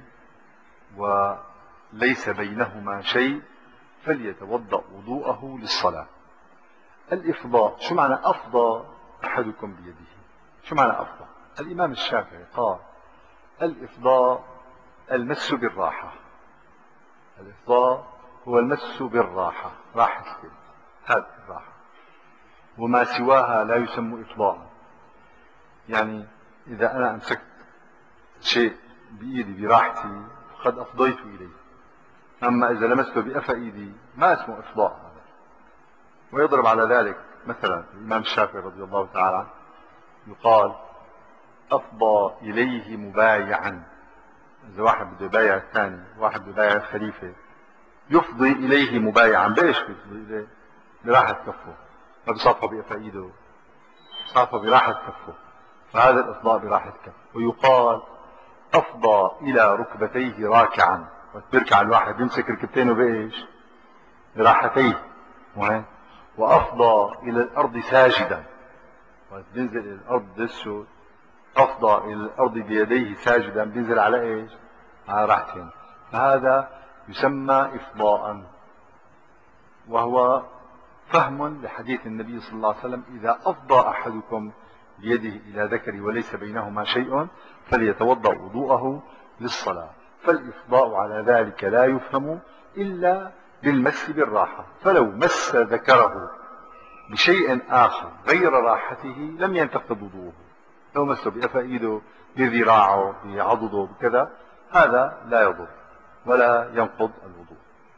وليس بينهما شيء فليتوضأ وضوءه للصلاة. الإفضاء شو معنى أفضى أحدكم بيده؟ شو معنى أفضى؟ الإمام الشافعي قال: الإفضاء المس بالراحة، الإفضاء هو المس بالراحة، راحة اليد، هذه الراحة، وما سواها لا يسمى إفضاء. يعني إذا أنا أمسكت شيء بإيدي براحتي فقد أفضيت إليه، أما إذا لمسته بأفى إيدي ما اسمه إفضاء هذا. ويضرب على ذلك مثلا الإمام الشافعي رضي الله تعالى عنه يقال: أفضى إليه مبايعا. إذا واحد بده يبايع الثاني، واحد بده يبايع الخليفة، يفضي إليه مبايعا. بإيش يفضي إليه؟ براحة كفه، ما بصافحه بأفى إيده، بصافحه براحة كفه، فهذا الإفضاء براحة كفه. ويقال: أفضى إلى ركبتيه راكعا. وتركع الواحد يمسك ركبتينه بإيش؟ براحتيه. وأفضى إلى الأرض ساجدا، وتنزل إلى الأرض دسه. أفضى إلى الأرض بيديه ساجدا، بينزل على إيش؟ على راحتين. فهذا يسمى إفضاء، وهو فهم لحديث النبي صلى الله عليه وسلم: إذا أفضى أحدكم بيده إلى ذكره وليس بينهما شيء فليتوضأ وضوءه للصلاة. فالإفضاء على ذلك لا يفهم إلا بالمس بالراحة. فلو مس ذكره بشيء آخر غير راحته لم ينتقض وضوءه. لو مسه بأفى إيده، بذراعه، بعضده، بكذا، هذا لا يضر ولا ينقض الوضوء.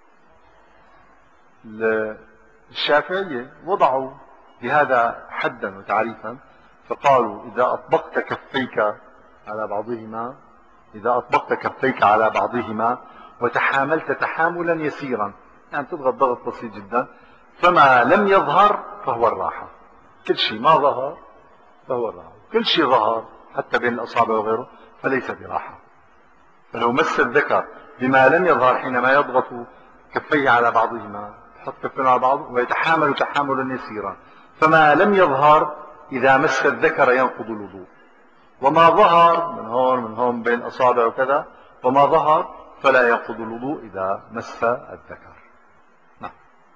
الشافعية وضعوا بهذا حدا وتعريفا، فقالوا: إذا أطبقت كفيك على بعضهما إذا أطبقت كفيك على بعضهما وتحاملت تحاملا يسيرا، يعني تضغط ضغط بسيط جدا، فما لم يظهر فهو الراحة. كل شيء ما ظهر فهو الراحة، كل شيء ظهر حتى بين الأصابع وغيره فليس براحة. فلو مس الذكر بما لم يظهر حينما يضغط كفيه على بعضهما، يحط كفين على بعض ويتحامل تحاملا يسيرا، فما لم يظهر إذا مس الذكر ينقض الوضوء. وما ظهر من هون من هون بين أصابع وكذا، وما ظهر فلا ينقض الوضوء إذا مس الذكر. نعم.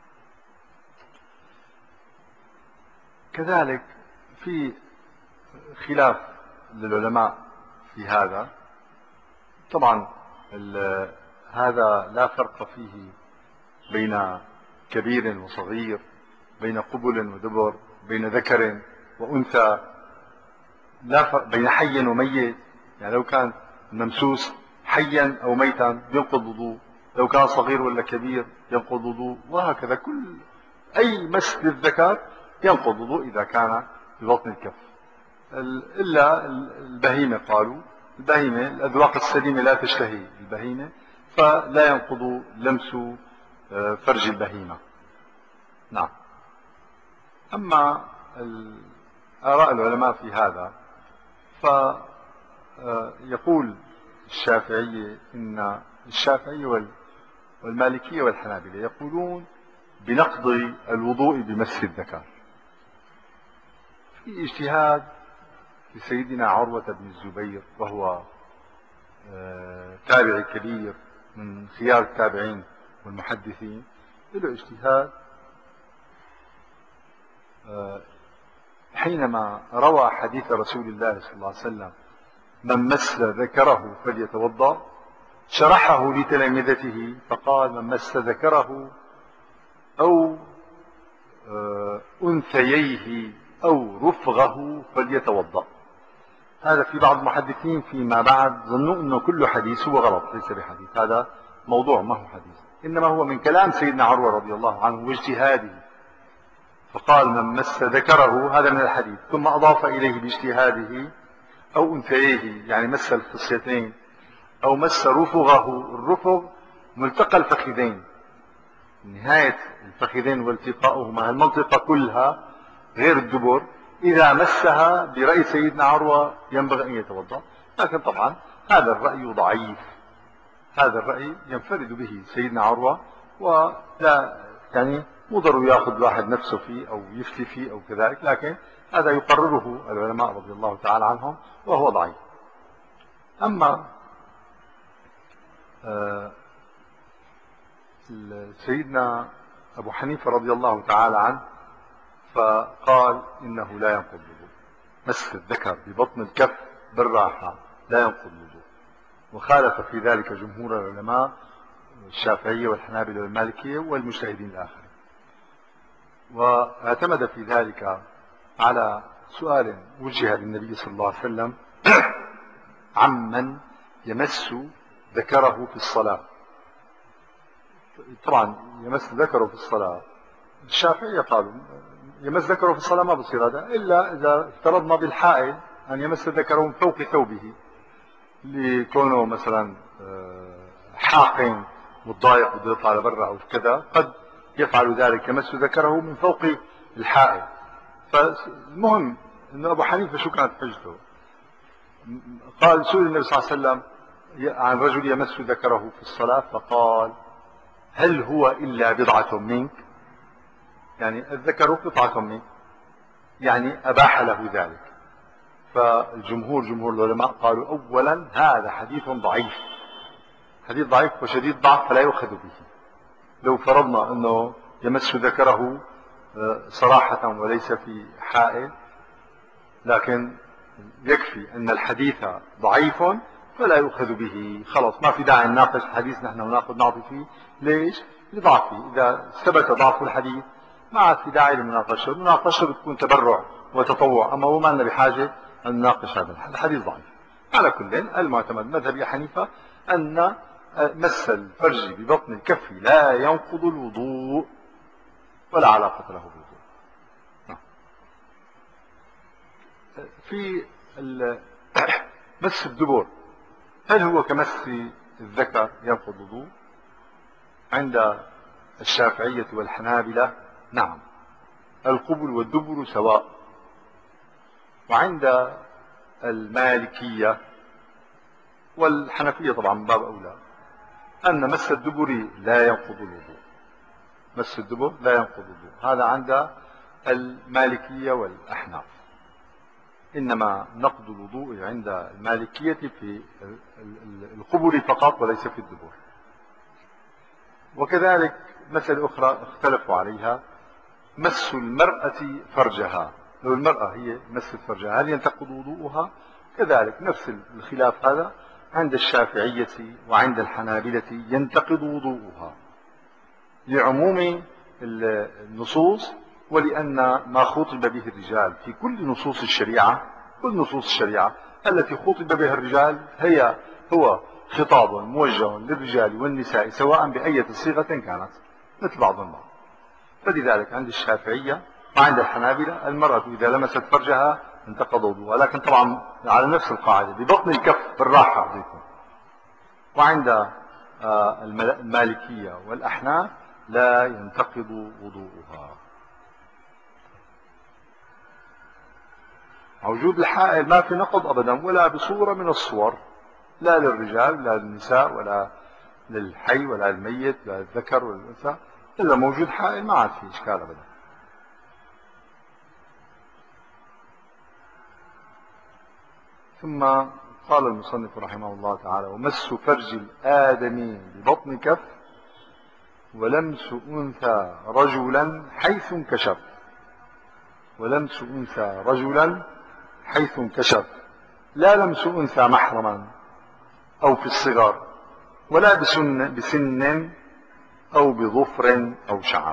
كذلك في خلاف للعلماء في هذا. طبعا هذا لا فرق فيه بين كبير وصغير، بين قبل ودبر، بين ذكر وأنثى، لا فرق بين حي وميت. يعني لو كان ممسوس حيا أو ميتا ينقض وضوء، لو كان صغير ولا كبير ينقض وضوء، وهكذا كل أي مس للذكر ينقض وضوء إذا كان ببطن الكف، إلا البهيمة. قالوا البهيمة الأذواق السليمة لا تشتهي البهيمة، فلا ينقض لمس فرج البهيمة. نعم. أما آراء العلماء في هذا، فيقول الشافعية إن الشافعية والمالكية والحنابلة يقولون بنقض الوضوء بمس الذكر. في اجتهاد لسيدنا عروة بن الزبير، وهو تابعي كبير من خيار التابعين والمحدثين، له اجتهاد حينما روى حديث رسول الله صلى الله عليه وسلم: من مس ذكره فليتوضأ، شرحه لتلامذته فقال: من مس ذكره أو أنثييه أو رفغه فليتوضأ. هذا في بعض المحدثين فيما بعد ظنوا أنه كل حديث هو غلط، ليس بحديث، هذا موضوع ما هو حديث، إنما هو من كلام سيدنا عروة رضي الله عنه واجتهاده، فقال من مس ذكره هذا من الحديث، ثم أضاف إليه باجتهاده أو أنثيه، يعني مس الخصيتين أو مس رفغه. الرفغ ملتقى الفخذين، نهاية الفخذين والتقاؤهما، المنطقة كلها غير الدبر، إذا مسها برأي سيدنا عروة ينبغي أن يتوضأ، لكن طبعا هذا الرأي ضعيف، هذا الرأي ينفرد به سيدنا عروة، ولا يعني مو ضروري ياخذ الواحد نفسه فيه أو يفتي فيه أو كذلك، لكن هذا يقرره العلماء رضي الله تعالى عنهم وهو ضعيف. أما آه سيدنا أبو حنيفة رضي الله تعالى عنه فقال إنه لا ينقض الوضوء، مس الذكر ببطن الكف بالراحة لا ينقض الوضوء، وخالف في ذلك جمهور العلماء الشافعية والحنابلة والمالكية والمجتهدين الآخرين، واعتمد في ذلك على سؤال وجه للنبي صلى الله عليه وسلم عمن يمس ذكره في الصلاة. طبعا يمس ذكره في الصلاة، الشافعية قالوا يمس ذكره في الصلاة ما بصير هذا إلا إذا افترضنا بالحائل أن يمس ذكره من فوق ثوبه، لكونه مثلا حاقن والضايق بده يطلع لبرا أو كذا، قد يفعل ذلك يمس ذكره من فوق الحائل. فالمهم أنه أبو حنيفة شو كانت حجته؟ قال سئل النبي صلى الله عليه وسلم عن رجل يمس ذكره في الصلاة فقال هل هو إلا بضعة منك؟ يعني الذكر قطعة منك، يعني أباح له ذلك. فالجمهور جمهور العلماء قالوا أولا هذا حديث ضعيف، حديث ضعيف وشديد ضعف فلا يؤخذ به. لو فرضنا أنه يمس ذكره صراحة وليس في حائل، لكن يكفي أن الحديث ضعيف فلا يؤخذ به، خلاص ما في داعي نناقش الحديث نحن وناخذ نعطي فيه. ليش؟ لضعفه. إذا ثبت ضعف الحديث ما عاد في داعي للمناقشة، المناقشة بتكون تبرع وتطوع، أما هو ما لنا بحاجة أن نناقش هذا الحديث ضعيف. على كل المعتمد مذهب أبي حنيفة أن مس الفرج ببطن الكف لا ينقض الوضوء ولا علاقة له بالوضوء. في مس الدبر هل هو كمس الذكر ينقض الوضوء؟ عند الشافعية والحنابلة نعم، القبل والدبر سواء. وعند المالكية والحنفية طبعا من باب أولى أن مس الدبر لا ينقض الوضوء، مس الدبر لا ينقض الوضوء، هذا عند المالكية والأحناف. إنما نقض الوضوء عند المالكية في القبل فقط وليس في الدبر. وكذلك مسألة أخرى اختلفوا عليها، مس المرأة فرجها، لو المرأة هي مست فرجها هل ينتقض وضوءها؟ كذلك نفس الخلاف هذا عند الشافعية وعند الحنابلة ينتقض وضوءها لعموم النصوص، ولأن ما خطب به الرجال في كل نصوص الشريعة، كل نصوص الشريعة التي خطب بها الرجال هي هو خطاب موجه للرجال والنساء سواء بأية صيغة كانت مثل بعض البعض. فلذلك عند الشافعية وعند الحنابلة المرأة إذا لمست فرجها انتقض وضوءها، لكن طبعا على نفس القاعدة ببطن الكف بالراحة بيكون. وعند المالكية والأحناف لا ينتقض وضوءها. وجود الحائل ما في نقض أبدا ولا بصورة من الصور، لا للرجال ولا للنساء ولا للحي ولا الميت لا للذكر ولا الأنثى، إذا موجود حائل ما عاد في إشكال أبدا. ثم قال المصنف رحمه الله تعالى ومس فرج الآدمي ببطن كف ولمس أنثى رجلا حيث انكشف، ولمس أنثى رجلا حيث انكشف، لا لمس أنثى محرما أو في الصغر ولا بسن, بسن أو بظفر أو شعر.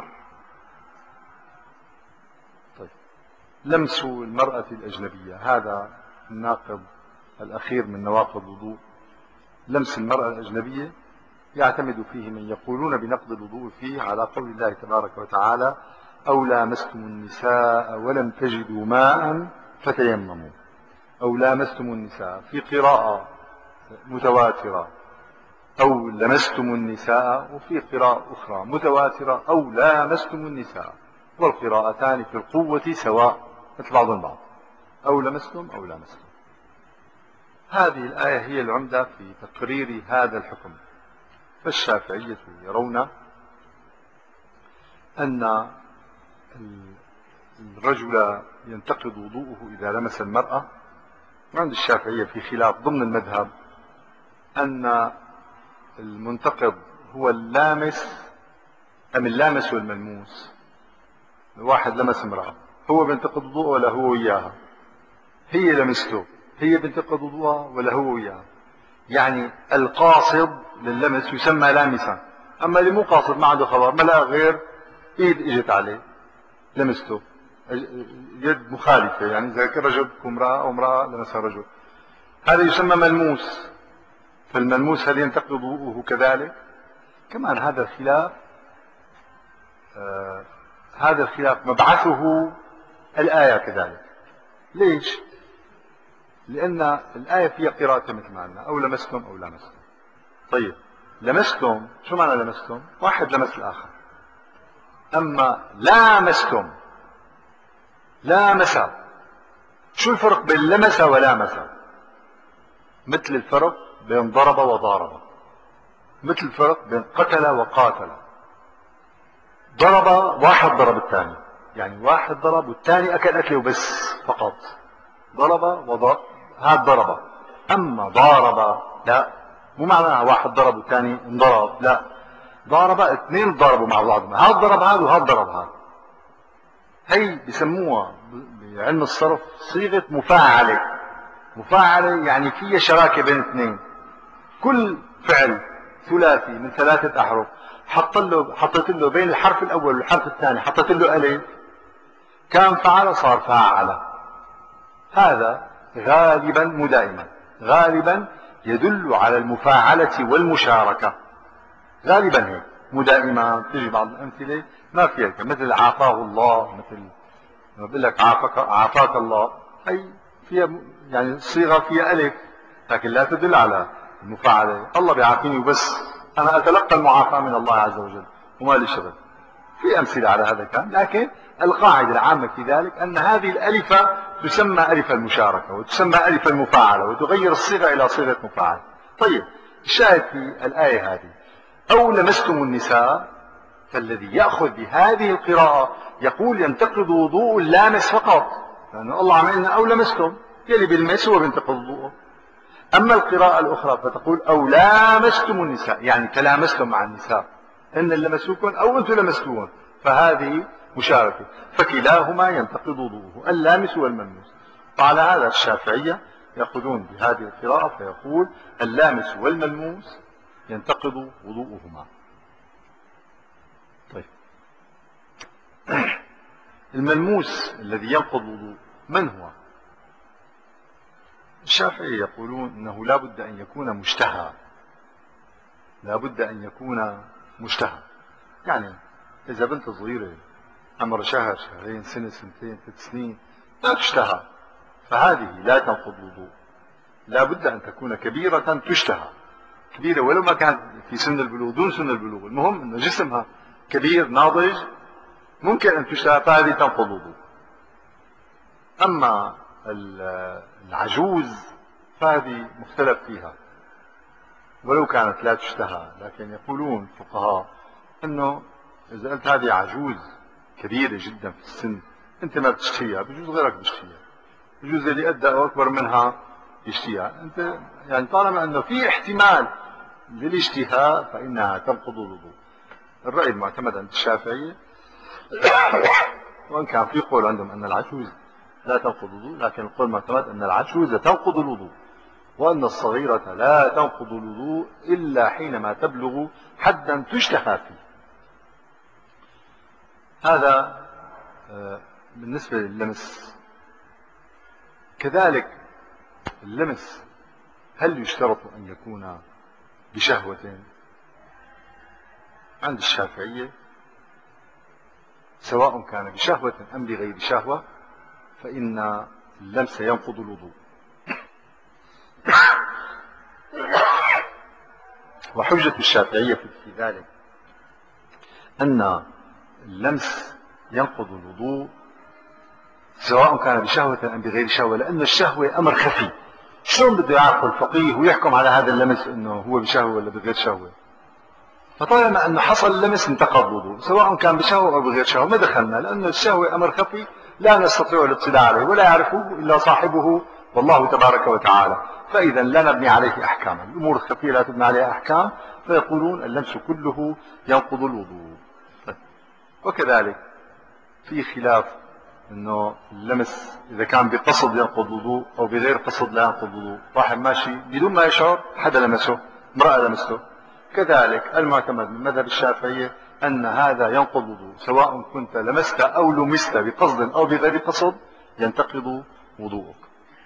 طيب. لمس المرأة الأجنبية هذا الناقض الأخير من نواقض الوضوء لمس المرأة الأجنبية، يعتمد فيه من يقولون بنقض الوضوء فيه على قول الله تبارك وتعالى: أو لامستم النساء ولم تجدوا ماء فتيمموا. أو لامستم النساء في قراءة متواترة، أو لمستم النساء، وفي قراءة أخرى متواترة أو لامستم النساء، والقراءتان في القوة سواء مثل بعض البعض، أو لمستم أو لامستم. هذه الآية هي العمدة في تقرير هذا الحكم. فالشافعية يرون أن الرجل ينتقض وضوءه إذا لمس المرأة. وعند الشافعية في خلاف ضمن المذهب أن المنتقض هو اللامس أم اللامس والملموس. الواحد لمس امرأة، هو بينتقض وضوءه ولا هو وياها؟ هي لمسته، هي بينتقض وضوءها ولا هو وياها؟ يعني القاصد لللمس يسمى لامسا، أما اللي مو قاصد ما عنده خبر، ما لا غير إيد إجت عليه لمسته، يد مخالفة، يعني إذا كان رجل امرأة أو امرأة لمسها رجل، هذا يسمى ملموس. فالملموس هل ينتقض وضوءه كذلك؟ كمان هذا الخلاف آه هذا الخلاف مبعثه الآية كذلك. ليش؟ لأن الآية فيها قراءة مثل ما قلنا: أو لمستم أو لامستم. طيب لمستم شو معنى لمستم؟ واحد لمس الآخر. أما لامستم، لامس، شو الفرق بين لمس ولامس؟ مثل الفرق بين ضرب وضارب، مثل الفرق بين قتل وقاتل. ضرب واحد ضرب الثاني، يعني واحد ضرب والثاني أكل أكله وبس فقط، ضرب وضرب، هذا ضرب. أما ضارب لا، مو معناها واحد ضرب والثاني انضرب، لا، ضارب اثنين ضربوا مع بعض، هذا ضرب هذا وهذا ضرب هذا. هي بسموها بعلم الصرف صيغة مفاعلة. مفاعلة يعني فيها شراكة بين اثنين. كل فعل ثلاثي من ثلاثة أحرف حط له حطيت له بين الحرف الأول والحرف الثاني حطيت له ألف، كان فعل صار فاعل. هذا غالبا مو دائما، غالبا يدل على المفاعلة والمشاركة، غالبا هيك، مو دائما. تجي بعض الأمثلة ما فيها، مثل عافاه الله، مثل ما بقول لك عافاك عافاك الله، هي فيها يعني الصيغة فيها ألف، لكن لا تدل على المفاعلة. الله بيعافيني وبس، أنا أتلقى المعافاة من الله عز وجل وما لي شغل. في أمثلة على هذا الكلام، لكن القاعدة العامة في ذلك أن هذه الألفة تسمى ألف المشاركة وتسمى ألف المفاعلة وتغير الصيغة إلى صيغة مفاعلة. طيب الشاهد في الآية هذه: أو لمستم النساء، فالذي يأخذ بهذه القراءة يقول ينتقض وضوء اللامس فقط، لأن الله عم يقول أو لمستم، يلي بالمس هو بينتقض وضوءه. أما القراءة الأخرى فتقول أو لامستم النساء، يعني تلامستم مع النساء، إن لمسوكم أو أنتم لمستوهم، فهذه مشاركة، فكلاهما ينتقض وضوءه، اللامس والملموس. وعلى هذا الشافعية يأخذون بهذه القراءة فيقول اللامس والملموس ينتقض وضوءهما. طيب الملموس الذي ينقض الوضوء من هو؟ الشافعي يقولون انه لا بد ان يكون مشتهى، لا بد ان يكون مشتهى. يعني اذا بنت صغيره عمر شهر شهرين سنه سنتين ثلاث سنين لا تشتهى، فهذه لا تنقض الوضوء. لا بد ان تكون كبيره تشتهى، كبيره ولو ما كانت في سن البلوغ، دون سن البلوغ، المهم ان جسمها كبير ناضج ممكن ان تشتهى، فهذه تنقض الوضوء. اما العجوز فهذه مختلف فيها ولو كانت لا تشتهى، لكن يقولون الفقهاء انه اذا قلت هذه عجوز كبيره جدا في السن انت ما بتشتهيها، بجوز غيرك بيشتهيها، بجوز اللي قدها او اكبر منها يشتهيها انت، يعني طالما انه في احتمال للاشتهاء فانها تنقض الوضوء. الراي المعتمد عند الشافعيه وان كان في قول عندهم ان العجوز لا تنقض الوضوء، لكن القول المعتمد ان العجوز تنقض الوضوء، وان الصغيره لا تنقض الوضوء الا حينما تبلغ حدا تشتهى فيه. هذا بالنسبه لللمس. كذلك اللمس هل يشترط أن يكون بشهوة؟ عند الشافعية سواء كان بشهوة أم بغير شهوة فإن اللمس ينقض الوضوء. وحجة الشافعية في ذلك أن اللمس ينقض الوضوء سواء كان بشهوة أم بغير شهوة، لأن الشهوة أمر خفي. شلون بده يعرف الفقيه ويحكم على هذا اللمس أنه هو بشهوة ولا بغير شهوة؟ فطالما أنه حصل اللمس انتقض الوضوء سواء كان بشهوة أو بغير شهوة، ما دخلنا، لأن الشهوة أمر خفي لا نستطيع الاطلاع عليه ولا يعرفه إلا صاحبه والله تبارك وتعالى، فإذا لا نبني عليه أحكاما. الأمور الخفية لا تبنى عليها أحكام، فيقولون اللمس كله ينقض الوضوء. وكذلك في خلاف انه اللمس اذا كان بقصد ينقض الوضوء او بغير قصد لا ينقض الوضوء. واحد ماشي بدون ما يشعر حدا لمسه، امرأة لمسته، كذلك المعتمد من مذهب الشافعية ان هذا ينقض الوضوء سواء كنت لمست او لمست بقصد او بغير قصد ينتقض وضوءك.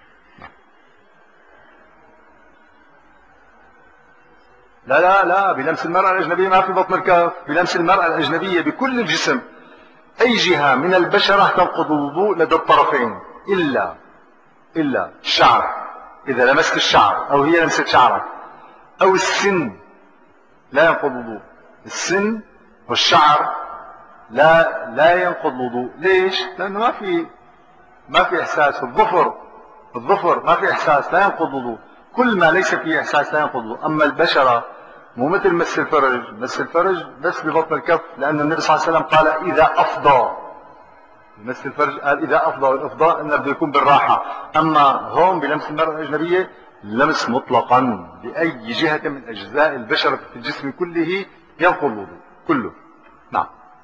لا لا لا بلمس المرأة الأجنبية ما في بطن الكف، بلمس المرأة الأجنبية بكل الجسم، أي جهة من البشرة تنقض الوضوء لدى الطرفين إلا إلا الشعر. إذا لمست الشعر أو هي لمست شعرك أو السن لا ينقض الوضوء. السن والشعر لا لا ينقض الوضوء. ليش؟ لأنه ما في ما في إحساس. الظفر الظفر ما في إحساس لا ينقض الوضوء. كل ما ليس فيه إحساس لا ينقض الوضوء. أما البشرة مو مثل مس الفرج، مس الفرج بس ببطن الكف، لأن النبي صلى الله عليه وسلم قال إذا أفضى. مس الفرج قال إذا أفضى، والإفضاء إنه بده يكون بالراحة. أما هون بلمس المرأة الأجنبية لمس مطلقا بأي جهة من أجزاء البشرة في الجسم كله ينقض الوضوء كله. نعم.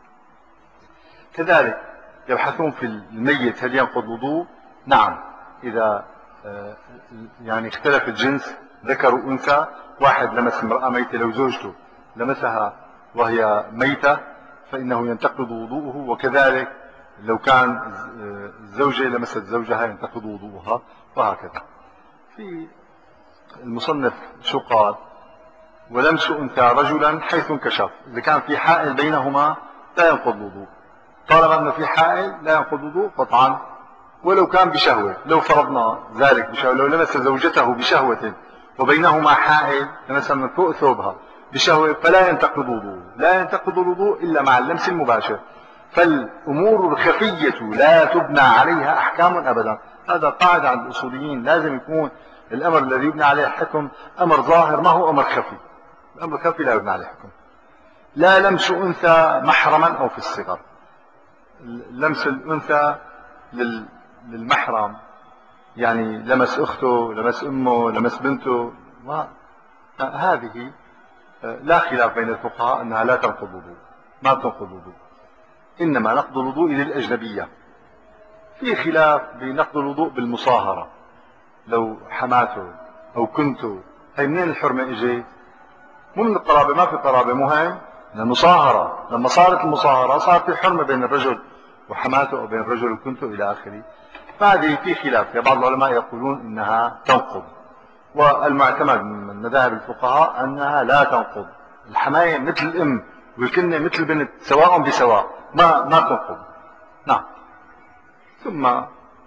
كذلك يبحثون في الميت هل ينقض الوضوء؟ نعم، إذا يعني اختلف الجنس ذكر وأنثى، واحد لمس امرأة ميتة لو زوجته لمسها وهي ميتة فإنه ينتقض وضوءه، وكذلك لو كان الزوجة لمست زوجها ينتقض وضوءها، وهكذا. في المصنف شو قال؟ ولمس أنثى رجلا حيث انكشف، إذا كان في حائل بينهما لا ينقض الوضوء. طالما أنه في حائل لا ينقض الوضوء قطعا، ولو كان بشهوة. لو فرضنا ذلك بشهوة، لو لمس زوجته بشهوة وبينهما حائل مثلا من فوق ثوبها بشهوة فلا ينتقض الوضوء، لا ينتقض الوضوء إلا مع اللمس المباشر. فالأمور الخفية لا تبنى عليها أحكام أبدا. هذا قاعدة عند الأصوليين، لازم يكون الأمر الذي يبنى عليه حكم أمر ظاهر، ما هو أمر خفي. الأمر الخفي لا يبنى عليه حكم. لا لمس أنثى محرما أو في الصغر. لمس الأنثى للمحرم يعني لمس أخته، لمس أمه، لمس بنته، ما هذه لا خلاف بين الفقهاء أنها لا تنقض الوضوء، ما تنقض الوضوء، إنما نقض الوضوء للأجنبية. في خلاف بنقض الوضوء بالمصاهرة، لو حماته أو كنته، هي منين الحرمة إجي؟ مو من القرابة، ما في قرابة، مهم المصاهرة. لما صارت المصاهرة صار في حرمة بين الرجل وحماته أو بين الرجل وكنته إلى آخره. فهذه في خلاف، بعض العلماء يقولون إنها تنقض، والمعتمد من مذاهب الفقهاء أنها لا تنقض. الحماية مثل الأم والكنة مثل البنت سواء بسواء، ما ما تنقض. نعم. ثم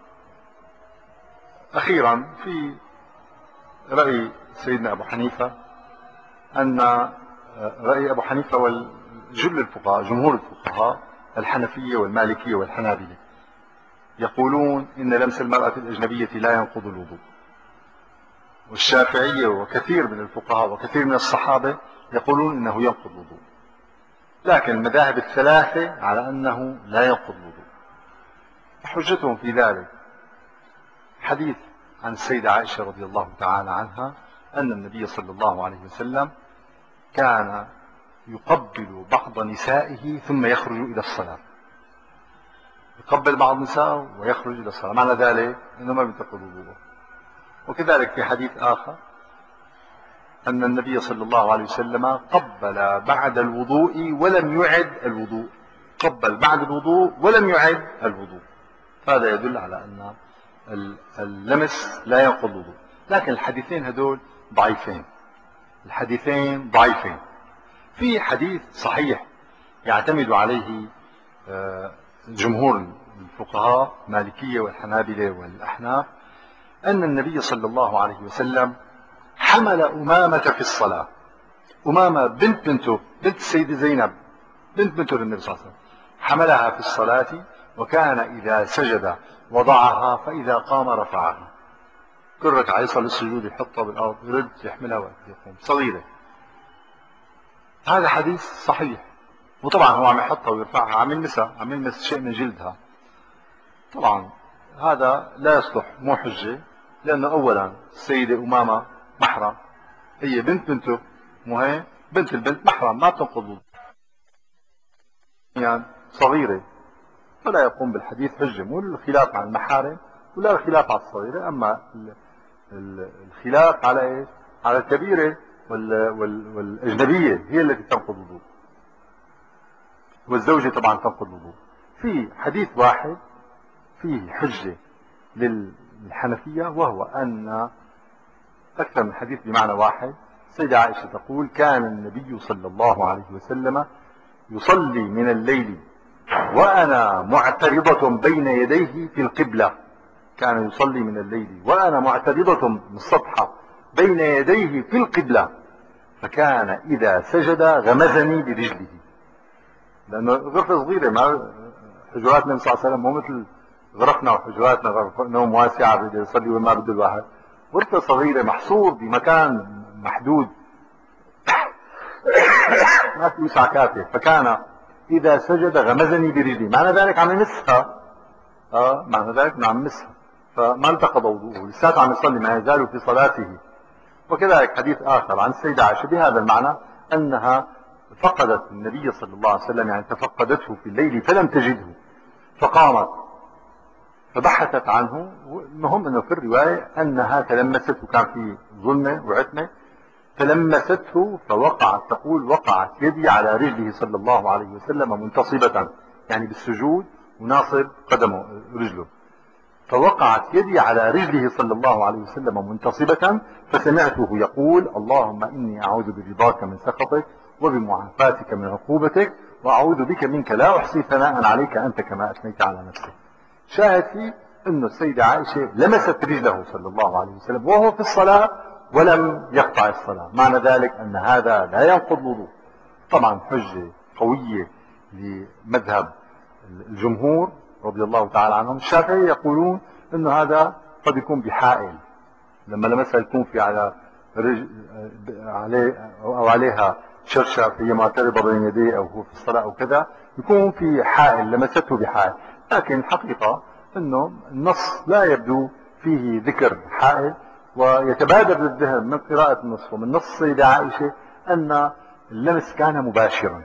أخيرا في رأي سيدنا أبو حنيفة، أن رأي أبو حنيفة والجل الفقهاء جمهور الفقهاء الحنفية والمالكية والحنابلة يقولون إن لمس المرأة الأجنبية لا ينقض الوضوء، والشافعية وكثير من الفقهاء وكثير من الصحابة يقولون إنه ينقض الوضوء. لكن المذاهب الثلاثة على أنه لا ينقض الوضوء. حجتهم في ذلك حديث عن السيدة عائشة رضي الله تعالى عنها أن النبي صلى الله عليه وسلم كان يقبل بعض نسائه ثم يخرج إلى الصلاة. يقبل بعض نسائه ويخرج إلى الصلاة، معنى ذلك أنه ما بينتقض وضوءه. وكذلك في حديث آخر أن النبي صلى الله عليه وسلم قبل بعد الوضوء ولم يعد الوضوء، قبل بعد الوضوء ولم يعد الوضوء. هذا يدل على أن اللمس لا ينقض الوضوء. لكن الحديثين هدول ضعيفين، الحديثين ضعيفين. في حديث صحيح يعتمد عليه جمهور الفقهاء المالكية والحنابلة والأحناف أن النبي صلى الله عليه وسلم حمل أمامة في الصلاة. أمامة بنت بنته، بنت السيدة زينب، بنت بنته للنبي صلى الله عليه وسلم، حملها في الصلاة، وكان إذا سجد وضعها، فإذا قام رفعها. كل ركعة يصل للسجود يحطها بالأرض، يرد يحملها وقت يقوم، صغيرة. هذا حديث صحيح، وطبعا هو عم يحطها ويرفعها، عم يلمسها، عم يلمس شيء من جلدها. طبعا هذا لا يصلح، مو حجة، لأنه أولا السيدة أمامة محرم، هي بنت بنته، مو هي بنت البنت محرم، ما بتنقض وضوء، يعني صغيرة، فلا يقوم بالحديث حجة. مو الخلاف عن المحارم ولا الخلاف على الصغيرة، أما الخلاف على إيه؟ على الكبيرة والأجنبية، هي التي تنقض الوضوء، والزوجة طبعا تنقض الوضوء. في حديث واحد فيه حجة للحنفية، وهو أن أكثر من حديث بمعنى واحد. سيدة عائشة تقول: كان النبي صلى الله عليه وسلم يصلي من الليل وأنا معترضة بين يديه في القبلة. كان يصلي من الليل وأنا معترضة من السطحة بين يديه في القبلة، فكان إذا سجد غمزني برجله. لأنه غرفة صغيرة، ما حجرات النبي صلى الله عليه وسلم مو مثل غرفنا وحجراتنا، غرفة نوم واسعة بده يصلي وين ما بده الواحد. غرفة صغيرة محصور بمكان محدود ما في وسع كافية، فكان إذا سجد غمزني برجلي، معنى ذلك عم يمسها، آه معنى ذلك عم يمسها، فما انتقض وضوءه، لساته عم يصلي، ما يزال في صلاته. وكذلك حديث آخر عن السيدة عائشة بهذا المعنى، أنها فقدت النبي صلى الله عليه وسلم، يعني تفقدته في الليل فلم تجده، فقامت فبحثت عنه. المهم أنه في الرواية أنها تلمسته، كان في ظلمة وعتمة، تلمسته فوقعت، تقول: وقعت يدي على رجله صلى الله عليه وسلم منتصبة، يعني بالسجود وناصب قدمه رجله، فوقعت يدي على رجله صلى الله عليه وسلم منتصبة، فسمعته يقول: اللهم إني أعوذ برضاك من سخطك وبمعافاتك من عقوبتك وأعوذ بك منك لا أحصي ثناء عليك أنت كما أثنيت على نفسك. شاهد فيه أن السيدة عائشة لمست رجله صلى الله عليه وسلم وهو في الصلاة ولم يقطع الصلاة، معنى ذلك أن هذا لا ينقض الوضوء. طبعا حجة قوية لمذهب الجمهور رضي الله تعالى عنهم. الشافعية يقولون أنه هذا قد يكون بحائل، لما لمسها يكون في على رج... عليه أو عليها شرشة، هي معترضة بين يديه أو هو في الصلاة أو كذا، يكون في حائل لمسته بحائل. لكن الحقيقة أنه النص لا يبدو فيه ذكر حائل، ويتبادر للذهن من قراءة النص ومن نص السيدة عائشة أن اللمس كان مباشرا.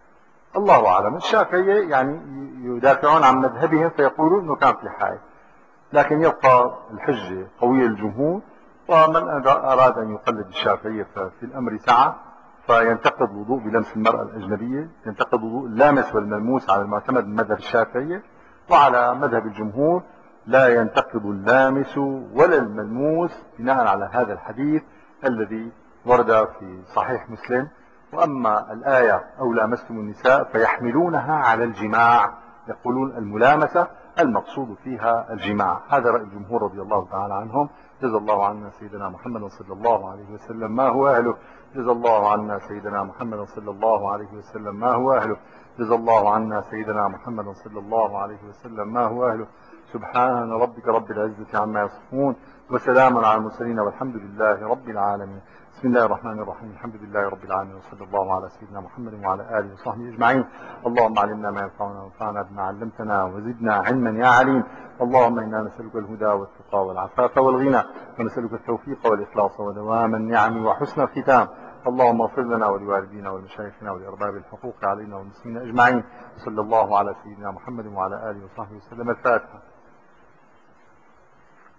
الله أعلم. الشافعية يعني يدافعون عن مذهبهم فيقولون أنه كان في حائل، لكن يبقى الحجة قوية للجمهور، ومن أراد أن يقلد الشافعية ففي الأمر سعة، فينتقد وضوء بلمس المرأة الأجنبية، ينتقد وضوء اللامس والملموس على المعتمد من مذهب الشافعية، وعلى مذهب الجمهور لا ينتقد اللامس ولا الملموس بناء على هذا الحديث الذي ورد في صحيح مسلم. وأما الآية أو لامستم النساء فيحملونها على الجماع، يقولون الملامسة المقصود فيها الجماع. هذا رأي الجمهور رضي الله تعالى عنهم. جزا الله عنا سيدنا محمد صلى الله عليه وسلم ما هو أهله. جزا الله عنا سيدنا محمد صلى الله عليه وسلم ما هو أهله. جزا الله عنا سيدنا محمد صلى الله عليه وسلم ما هو أهله. سبحان ربك رب العزة عما يصفون، وسلام على المرسلين، والحمد لله رب العالمين. بسم الله الرحمن الرحيم. الحمد لله رب العالمين، وصلى الله على سيدنا محمد وعلى آله وصحبه أجمعين. اللهم علمنا ما ينفعنا وانفعنا بما علمتنا وزدنا علما يا عليم. اللهم إنا نسألك الهدى والتقى والعفاف والغنى، ونسألك التوفيق والإخلاص ودوام النعم وحسن الختام. اللهم اغفر لنا ولوالدينا ولمشايخنا ولأرباب الحقوق علينا والمسلمين أجمعين. صلى الله على سيدنا محمد وعلى آله وصحبه وسلم. الفاتحة.